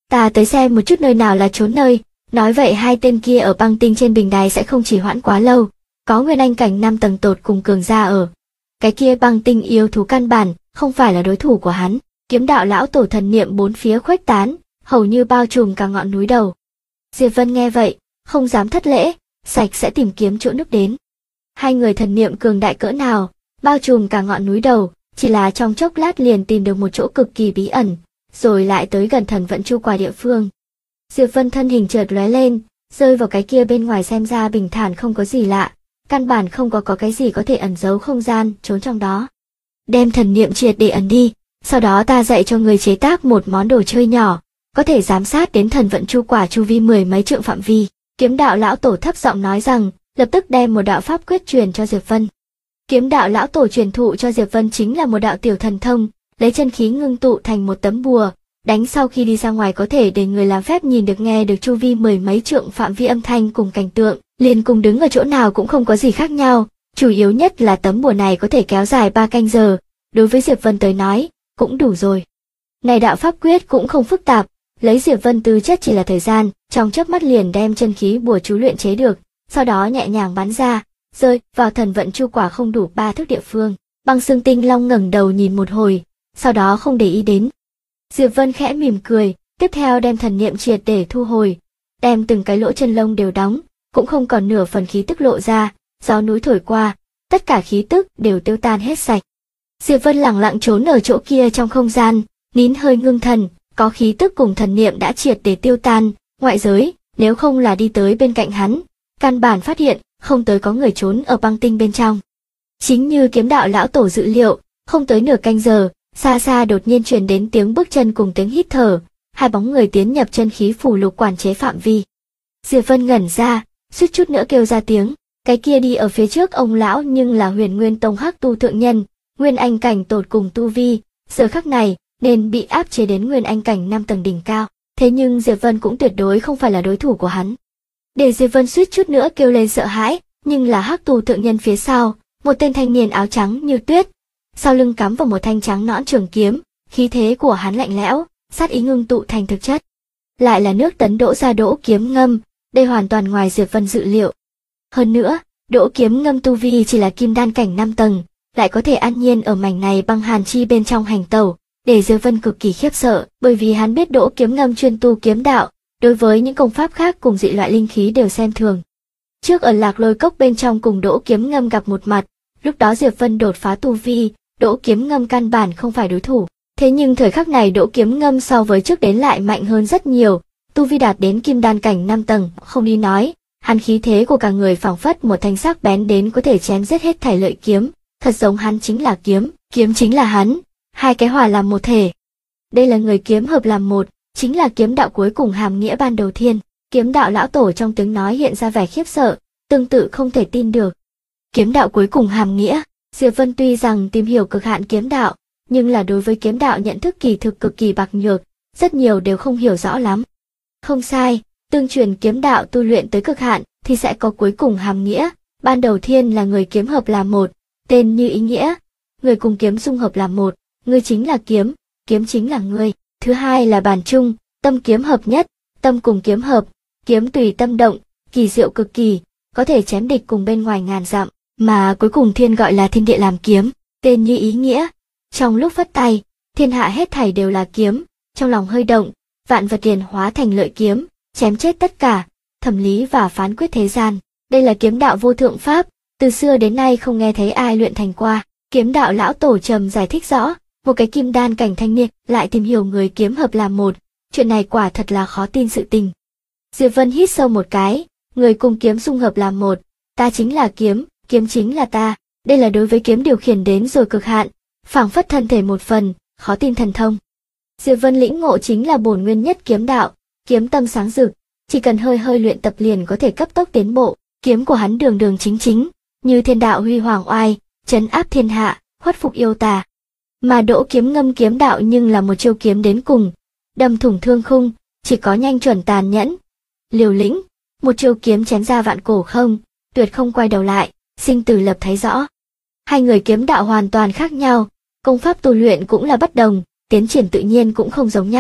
Ta tới xem một chút nơi nào là trốn nơi, nói vậy hai tên kia ở băng tinh trên bình đài sẽ không chỉ hoãn quá lâu, có nguyên anh cảnh 5 tầng tột cùng cường gia ở. Cái kia băng tinh yêu thú căn bản, không phải là đối thủ của hắn. Kiếm đạo lão tổ thần niệm bốn phía khuếch tán, hầu như bao trùm cả ngọn núi đầu. Diệp Vân nghe vậy, không dám thất lễ, sạch sẽ tìm kiếm chỗ nước đến. Hai người thần niệm cường đại cỡ nào, bao trùm cả ngọn núi đầu, chỉ là trong chốc lát liền tìm được một chỗ cực kỳ bí ẩn, rồi lại tới gần thần vận chu quả địa phương. Diệp Vân thân hình chợt lóe lên, rơi vào cái kia bên ngoài xem ra bình thản không có gì lạ, căn bản không có cái gì có thể ẩn giấu không gian trốn trong đó. Đem thần niệm triệt để ẩn đi, sau đó ta dạy cho người chế tác một món đồ chơi nhỏ, có thể giám sát đến thần vận chu quả chu vi 10 mấy trượng phạm vi. Kiếm đạo lão tổ thấp giọng nói rằng, lập tức đem một đạo pháp quyết truyền cho Diệp Vân. Kiếm đạo lão tổ truyền thụ cho Diệp Vân chính là một đạo tiểu thần thông, lấy chân khí ngưng tụ thành một tấm bùa, đánh sau khi đi ra ngoài có thể để người làm phép nhìn được nghe được chu vi 10 mấy trượng phạm vi âm thanh cùng cảnh tượng, liền cùng đứng ở chỗ nào cũng không có gì khác nhau, chủ yếu nhất là tấm bùa này có thể kéo dài 3 canh giờ, đối với Diệp Vân tới nói, cũng đủ rồi. Này đạo pháp quyết cũng không phức tạp, lấy Diệp Vân tư chất chỉ là thời gian, trong chớp mắt liền đem chân khí bùa chú luyện chế được, sau đó nhẹ nhàng bắn ra, rơi vào thần vận chu quả không đủ 3 thước địa phương. Băng Xương Tinh Long ngẩng đầu nhìn một hồi, sau đó không để ý đến. Diệp Vân khẽ mỉm cười, tiếp theo đem thần niệm triệt để thu hồi, đem từng cái lỗ chân lông đều đóng, cũng không còn nửa phần khí tức lộ ra, gió núi thổi qua, tất cả khí tức đều tiêu tan hết sạch. Diệp Vân lẳng lặng trốn ở chỗ kia trong không gian, nín hơi ngưng thần, có khí tức cùng thần niệm đã triệt để tiêu tan, ngoại giới, nếu không là đi tới bên cạnh hắn, căn bản phát hiện, không tới có người trốn ở băng tinh bên trong. Chính như kiếm đạo lão tổ dự liệu, không tới nửa canh giờ, xa xa đột nhiên truyền đến tiếng bước chân cùng tiếng hít thở, hai bóng người tiến nhập chân khí phủ lục quản chế phạm vi. Diệp Vân ngẩn ra, suýt chút nữa kêu ra tiếng, cái kia đi ở phía trước ông lão nhưng là Huyền Nguyên Tông Hắc Tu thượng nhân, nguyên anh cảnh tột cùng tu vi, giờ khắc này nên bị áp chế đến nguyên anh cảnh 5 tầng đỉnh cao, thế nhưng Diệp Vân cũng tuyệt đối không phải là đối thủ của hắn. Để Diệp Vân suýt chút nữa kêu lên sợ hãi, nhưng là Hắc Tu thượng nhân phía sau, một tên thanh niên áo trắng như tuyết, sau lưng cắm vào một thanh trắng nõn trường kiếm, khí thế của hắn lạnh lẽo, sát ý ngưng tụ thành thực chất. Lại là nước tấn Đỗ gia Đỗ Kiếm Ngâm, đây hoàn toàn ngoài Diệp Vân dự liệu. Hơn nữa, Đỗ Kiếm Ngâm tu vi chỉ là kim đan cảnh 5 tầng, lại có thể an nhiên ở mảnh này băng hàn chi bên trong hành tẩu, để Diệp Vân cực kỳ khiếp sợ, bởi vì hắn biết Đỗ Kiếm Ngâm chuyên tu kiếm đạo, đối với những công pháp khác cùng dị loại linh khí đều xem thường. Trước ở Lạc Lôi Cốc bên trong cùng Đỗ Kiếm Ngâm gặp một mặt, lúc đó Diệp Vân đột phá tu vi, Đỗ Kiếm Ngâm căn bản không phải đối thủ. Thế nhưng thời khắc này Đỗ Kiếm Ngâm so với trước đến lại mạnh hơn rất nhiều, tu vi đạt đến kim đan cảnh 5 tầng, không đi nói, hắn khí thế của cả người phảng phất một thanh sắc bén đến có thể chém giết hết thảy lợi kiếm, thật giống hắn chính là kiếm, kiếm chính là hắn, hai cái hòa làm một thể. Đây là người kiếm hợp làm một, chính là kiếm đạo cuối cùng hàm nghĩa ban đầu thiên. Kiếm đạo lão tổ trong tiếng nói hiện ra vẻ khiếp sợ, tương tự không thể tin được. Kiếm đạo cuối cùng hàm nghĩa, Diệp Vân tuy rằng tìm hiểu cực hạn kiếm đạo, nhưng là đối với kiếm đạo nhận thức kỳ thực cực kỳ bạc nhược, rất nhiều đều không hiểu rõ lắm. Không sai, tương truyền kiếm đạo tu luyện tới cực hạn thì sẽ có cuối cùng hàm nghĩa, ban đầu thiên là người kiếm hợp làm một, tên như ý nghĩa, người cùng kiếm dung hợp làm một, ngươi chính là kiếm, kiếm chính là ngươi. Thứ hai là bản chung, tâm kiếm hợp nhất, tâm cùng kiếm hợp, kiếm tùy tâm động, kỳ diệu cực kỳ, có thể chém địch cùng bên ngoài ngàn dặm, mà cuối cùng thiên gọi là thiên địa làm kiếm, tên như ý nghĩa. Trong lúc phất tay, thiên hạ hết thảy đều là kiếm, trong lòng hơi động, vạn vật liền hóa thành lợi kiếm, chém chết tất cả, thẩm lý và phán quyết thế gian. Đây là kiếm đạo vô thượng pháp, từ xưa đến nay không nghe thấy ai luyện thành qua. Kiếm đạo lão tổ trầm giải thích rõ, một cái kim đan cảnh thanh niên lại tìm hiểu người kiếm hợp làm một, chuyện này quả thật là khó tin sự tình. Diệp Vân hít sâu một cái, người cùng kiếm dung hợp làm một, ta chính là kiếm, kiếm chính là ta, đây là đối với kiếm điều khiển đến rồi cực hạn, phảng phất thân thể một phần, khó tin thần thông. Diệp Vân lĩnh ngộ chính là bổn nguyên nhất kiếm đạo, kiếm tâm sáng rực, chỉ cần hơi luyện tập liền có thể cấp tốc tiến bộ, kiếm của hắn đường đường chính chính, như thiên đạo huy hoàng oai, trấn áp thiên hạ, khuất phục yêu tà. Mà Đỗ Kiếm Ngâm kiếm đạo nhưng là một chiêu kiếm đến cùng, đâm thủng thương khung, chỉ có nhanh chuẩn tàn nhẫn, liều lĩnh, một chiêu kiếm chém ra vạn cổ không, tuyệt không quay đầu lại, sinh tử lập thấy rõ. Hai người kiếm đạo hoàn toàn khác nhau, công pháp tu luyện cũng là bất đồng, tiến triển tự nhiên cũng không giống nhau.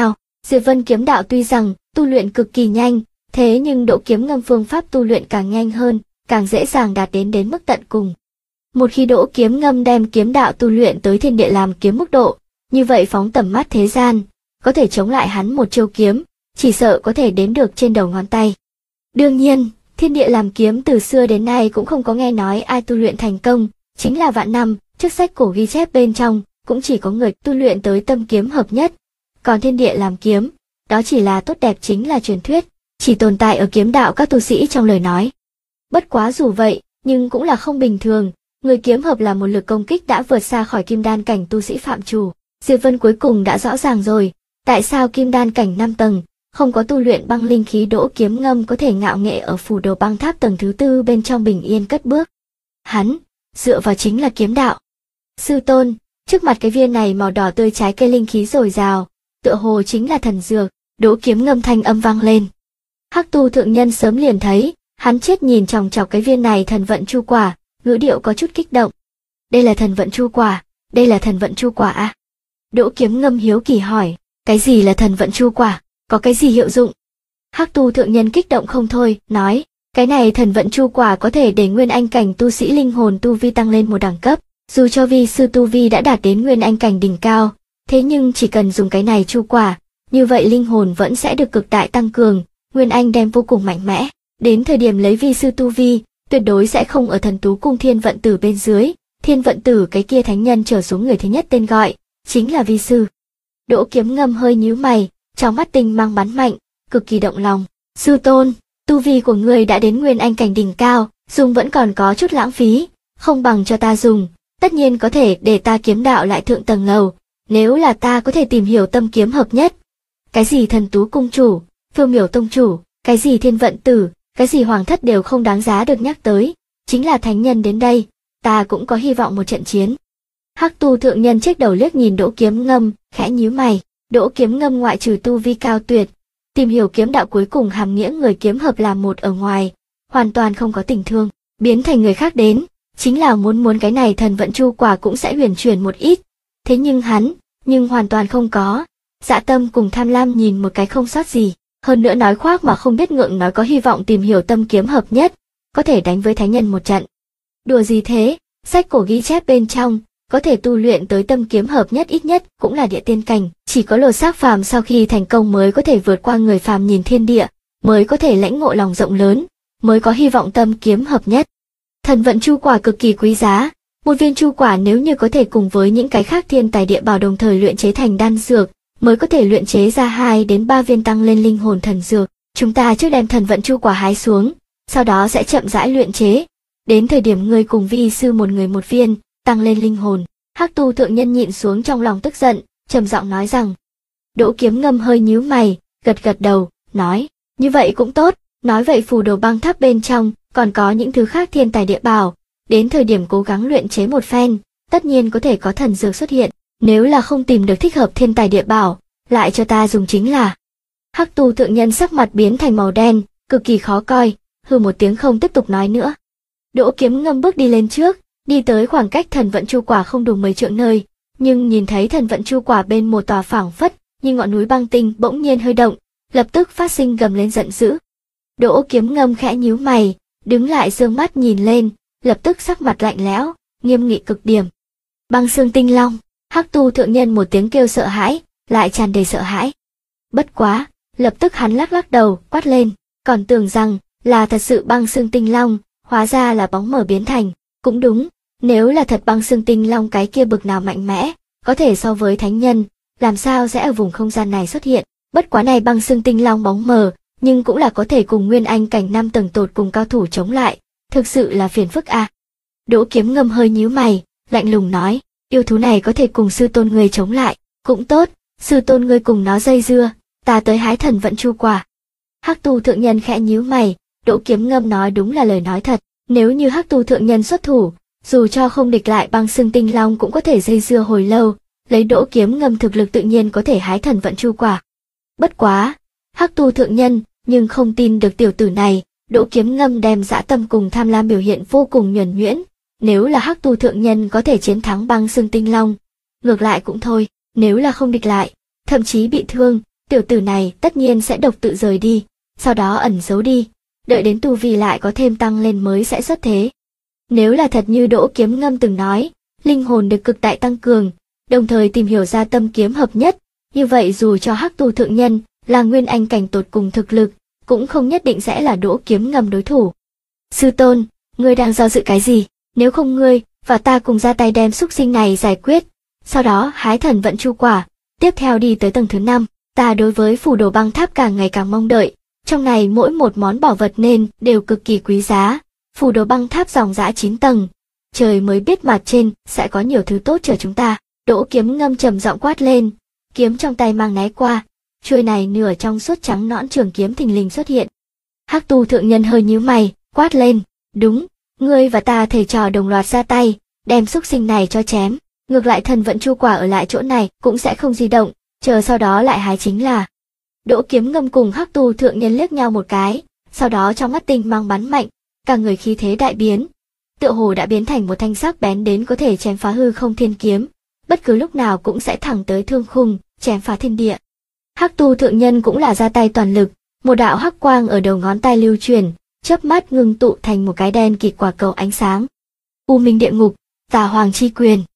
Diệp Vân kiếm đạo tuy rằng tu luyện cực kỳ nhanh, thế nhưng Đỗ Kiếm Ngâm phương pháp tu luyện càng nhanh hơn, càng dễ dàng đạt đến mức tận cùng. Một khi Đỗ Kiếm Ngâm đem kiếm đạo tu luyện tới thiên địa làm kiếm mức độ, như vậy phóng tầm mắt thế gian, có thể chống lại hắn một chiêu kiếm, chỉ sợ có thể đếm được trên đầu ngón tay. Đương nhiên, thiên địa làm kiếm từ xưa đến nay cũng không có nghe nói ai tu luyện thành công, chính là vạn năm, trước sách cổ ghi chép bên trong, cũng chỉ có người tu luyện tới tâm kiếm hợp nhất. Còn thiên địa làm kiếm, đó chỉ là tốt đẹp chính là truyền thuyết, chỉ tồn tại ở kiếm đạo các tu sĩ trong lời nói. Bất quá dù vậy, nhưng cũng là không bình thường, người kiếm hợp là một lực công kích đã vượt xa khỏi kim đan cảnh tu sĩ phạm chủ. Diệp Vân cuối cùng đã rõ ràng rồi, tại sao kim đan cảnh 5 tầng, không có tu luyện băng linh khí Đỗ Kiếm Ngâm có thể ngạo nghệ ở phủ đồ băng tháp tầng thứ 4 bên trong bình yên cất bước. Hắn, dựa vào chính là kiếm đạo. Sư tôn, trước mặt cái viên này màu đỏ tươi trái cây linh khí dồi dào, tựa hồ chính là thần dược, Đỗ Kiếm Ngâm thanh âm vang lên. Hắc Tu thượng nhân sớm liền thấy, hắn chết nhìn chòng chọc cái viên này thần vận chu quả, ngữ điệu có chút kích động. Đây là thần vận chu quả, đây là thần vận chu quả à? Đỗ Kiếm Ngâm hiếu kỳ hỏi, cái gì là thần vận chu quả, có cái gì hiệu dụng? Hắc Tu thượng nhân kích động không thôi, nói, cái này thần vận chu quả có thể để nguyên anh cảnh tu sĩ linh hồn tu vi tăng lên một đẳng cấp, dù cho vi sư tu vi đã đạt đến nguyên anh cảnh đỉnh cao, thế nhưng chỉ cần dùng cái này chu quả, như vậy linh hồn vẫn sẽ được cực đại tăng cường, nguyên anh đem vô cùng mạnh mẽ, đến thời điểm lấy vi sư tu vi, tuyệt đối sẽ không ở thần tú cung thiên vận tử bên dưới, thiên vận tử cái kia thánh nhân trở xuống người thứ nhất tên gọi, chính là vi sư. Đỗ Kiếm Ngâm hơi nhíu mày, trong mắt tinh mang bắn mạnh, cực kỳ động lòng. Sư tôn, tu vi của người đã đến nguyên anh cảnh đỉnh cao, dùng vẫn còn có chút lãng phí, không bằng cho ta dùng, tất nhiên có thể để ta kiếm đạo lại thượng tầng lầu, nếu là ta có thể tìm hiểu tâm kiếm hợp nhất. Cái gì thần tú cung chủ, phiêu miểu tông chủ, cái gì thiên vận tử, cái gì hoàng thất đều không đáng giá được nhắc tới, chính là thánh nhân đến đây, ta cũng có hy vọng một trận chiến. Hắc Tu thượng nhân chếch đầu liếc nhìn Đỗ Kiếm Ngâm, khẽ nhíu mày. Đỗ Kiếm Ngâm ngoại trừ tu vi cao tuyệt, tìm hiểu kiếm đạo cuối cùng hàm nghĩa người kiếm hợp làm một ở ngoài, hoàn toàn không có tình thương, biến thành người khác đến, chính là muốn cái này thần vận chu quả cũng sẽ huyền chuyển một ít. Thế nhưng hắn, hoàn toàn không có, dạ tâm cùng tham lam nhìn một cái không sót gì, hơn nữa nói khoác mà không biết ngượng nói có hy vọng tìm hiểu tâm kiếm hợp nhất, có thể đánh với thánh nhân một trận. Đùa gì thế, sách cổ ghi chép bên trong, có thể tu luyện tới tâm kiếm hợp nhất ít nhất cũng là địa tiên cảnh, chỉ có lột xác phàm sau khi thành công mới có thể vượt qua người phàm nhìn thiên địa, mới có thể lãnh ngộ lòng rộng lớn, mới có hy vọng tâm kiếm hợp nhất. Thần vận chu quả cực kỳ quý giá, một viên chu quả nếu như có thể cùng với những cái khác thiên tài địa bảo đồng thời luyện chế thành đan dược, mới có thể luyện chế ra 2 đến 3 viên tăng lên linh hồn thần dược. Chúng ta trước đem thần vận chu quả hái xuống, sau đó sẽ chậm rãi luyện chế. Đến thời điểm ngươi cùng vi sư một người một viên, tăng lên linh hồn. Hắc Tu thượng nhân nhịn xuống trong lòng tức giận, trầm giọng nói rằng. Đỗ Kiếm Ngâm hơi nhíu mày, gật gật đầu, nói, như vậy cũng tốt, nói vậy phù đồ băng tháp bên trong, còn có những thứ khác thiên tài địa bảo, đến thời điểm cố gắng luyện chế một phen, tất nhiên có thể có thần dược xuất hiện, nếu là không tìm được thích hợp thiên tài địa bảo, lại cho ta dùng chính là. Hắc Tu thượng nhân sắc mặt biến thành màu đen, cực kỳ khó coi, hừ một tiếng không tiếp tục nói nữa. Đỗ Kiếm Ngâm bước đi lên trước, đi tới khoảng cách thần vận chu quả không đủ 10 trượng nơi, nhưng nhìn thấy thần vận chu quả bên một tòa phảng phất như ngọn núi băng tinh bỗng nhiên hơi động, lập tức phát sinh gầm lên giận dữ. Đỗ Kiếm Ngâm khẽ nhíu mày, đứng lại dương mắt nhìn lên, lập tức sắc mặt lạnh lẽo, nghiêm nghị cực điểm. Băng xương tinh long, Hắc Tu thượng nhân một tiếng kêu sợ hãi, lại tràn đầy sợ hãi. Bất quá, lập tức hắn lắc lắc đầu, quát lên, còn tưởng rằng là thật sự băng xương tinh long, hóa ra là bóng mờ biến thành. Cũng đúng, nếu là thật băng xương tinh long cái kia bực nào mạnh mẽ, có thể so với thánh nhân, làm sao sẽ ở vùng không gian này xuất hiện. Bất quá này băng xương tinh long bóng mờ, nhưng cũng là có thể cùng nguyên anh cảnh 5 tầng tột cùng cao thủ chống lại, thực sự là phiền phức à. Đỗ Kiếm Ngâm hơi nhíu mày, lạnh lùng nói, yêu thú này có thể cùng sư tôn ngươi chống lại, cũng tốt, sư tôn ngươi cùng nó dây dưa, ta tới hái thần vận chu quả. Hắc Tu thượng nhân khẽ nhíu mày, Đỗ Kiếm Ngâm nói đúng là lời nói thật, nếu như Hắc Tu thượng nhân xuất thủ, dù cho không địch lại băng xương tinh long cũng có thể dây dưa hồi lâu, lấy Đỗ Kiếm Ngâm thực lực tự nhiên có thể hái thần vận chu quả. Bất quá, Hắc Tu thượng nhân nhưng không tin được tiểu tử này, Đỗ Kiếm Ngâm đem dã tâm cùng tham lam biểu hiện vô cùng nhuần nhuyễn, nếu là Hắc Tu thượng nhân có thể chiến thắng băng xương tinh long, ngược lại cũng thôi, nếu là không địch lại, thậm chí bị thương, tiểu tử này tất nhiên sẽ độc tự rời đi, sau đó ẩn giấu đi, đợi đến tu vi lại có thêm tăng lên mới sẽ xuất thế. Nếu là thật như Đỗ Kiếm Ngâm từng nói, linh hồn được cực đại tăng cường, đồng thời tìm hiểu ra tâm kiếm hợp nhất, như vậy dù cho Hắc Tu thượng nhân là nguyên anh cảnh tột cùng thực lực, cũng không nhất định sẽ là Đỗ Kiếm Ngâm đối thủ. Sư tôn, ngươi đang do dự cái gì? Nếu không ngươi và ta cùng ra tay đem xúc sinh này giải quyết, sau đó hái thần vận chu quả, tiếp theo đi tới tầng thứ 5. Ta đối với phù đồ băng tháp càng ngày càng mong đợi, trong này mỗi một món bảo vật nên đều cực kỳ quý giá. Phù đồ băng tháp dòng dã 9 tầng, trời mới biết mặt trên sẽ có nhiều thứ tốt chờ chúng ta. Đỗ Kiếm Ngâm trầm giọng quát lên, kiếm trong tay mang né qua, chuôi này nửa trong suốt trắng nõn trường kiếm thình lình xuất hiện. Hắc Tu thượng nhân hơi nhíu mày, quát lên, đúng, ngươi và ta thầy trò đồng loạt ra tay, đem xúc sinh này cho chém. Ngược lại thần vận chu quả ở lại chỗ này cũng sẽ không di động, chờ sau đó lại hái chính là. Đỗ Kiếm Ngâm cùng Hắc Tu thượng nhân liếc nhau một cái, sau đó trong mắt tinh mang bắn mạnh, cả người khí thế đại biến, tựa hồ đã biến thành một thanh sắc bén đến có thể chém phá hư không thiên kiếm, bất cứ lúc nào cũng sẽ thẳng tới thương khung, chém phá thiên địa. Hắc Tu thượng nhân cũng là ra tay toàn lực, một đạo hắc quang ở đầu ngón tay lưu chuyển, chớp mắt ngưng tụ thành một cái đen kịt quả cầu ánh sáng. U Minh địa ngục, Tà Hoàng chi quyền.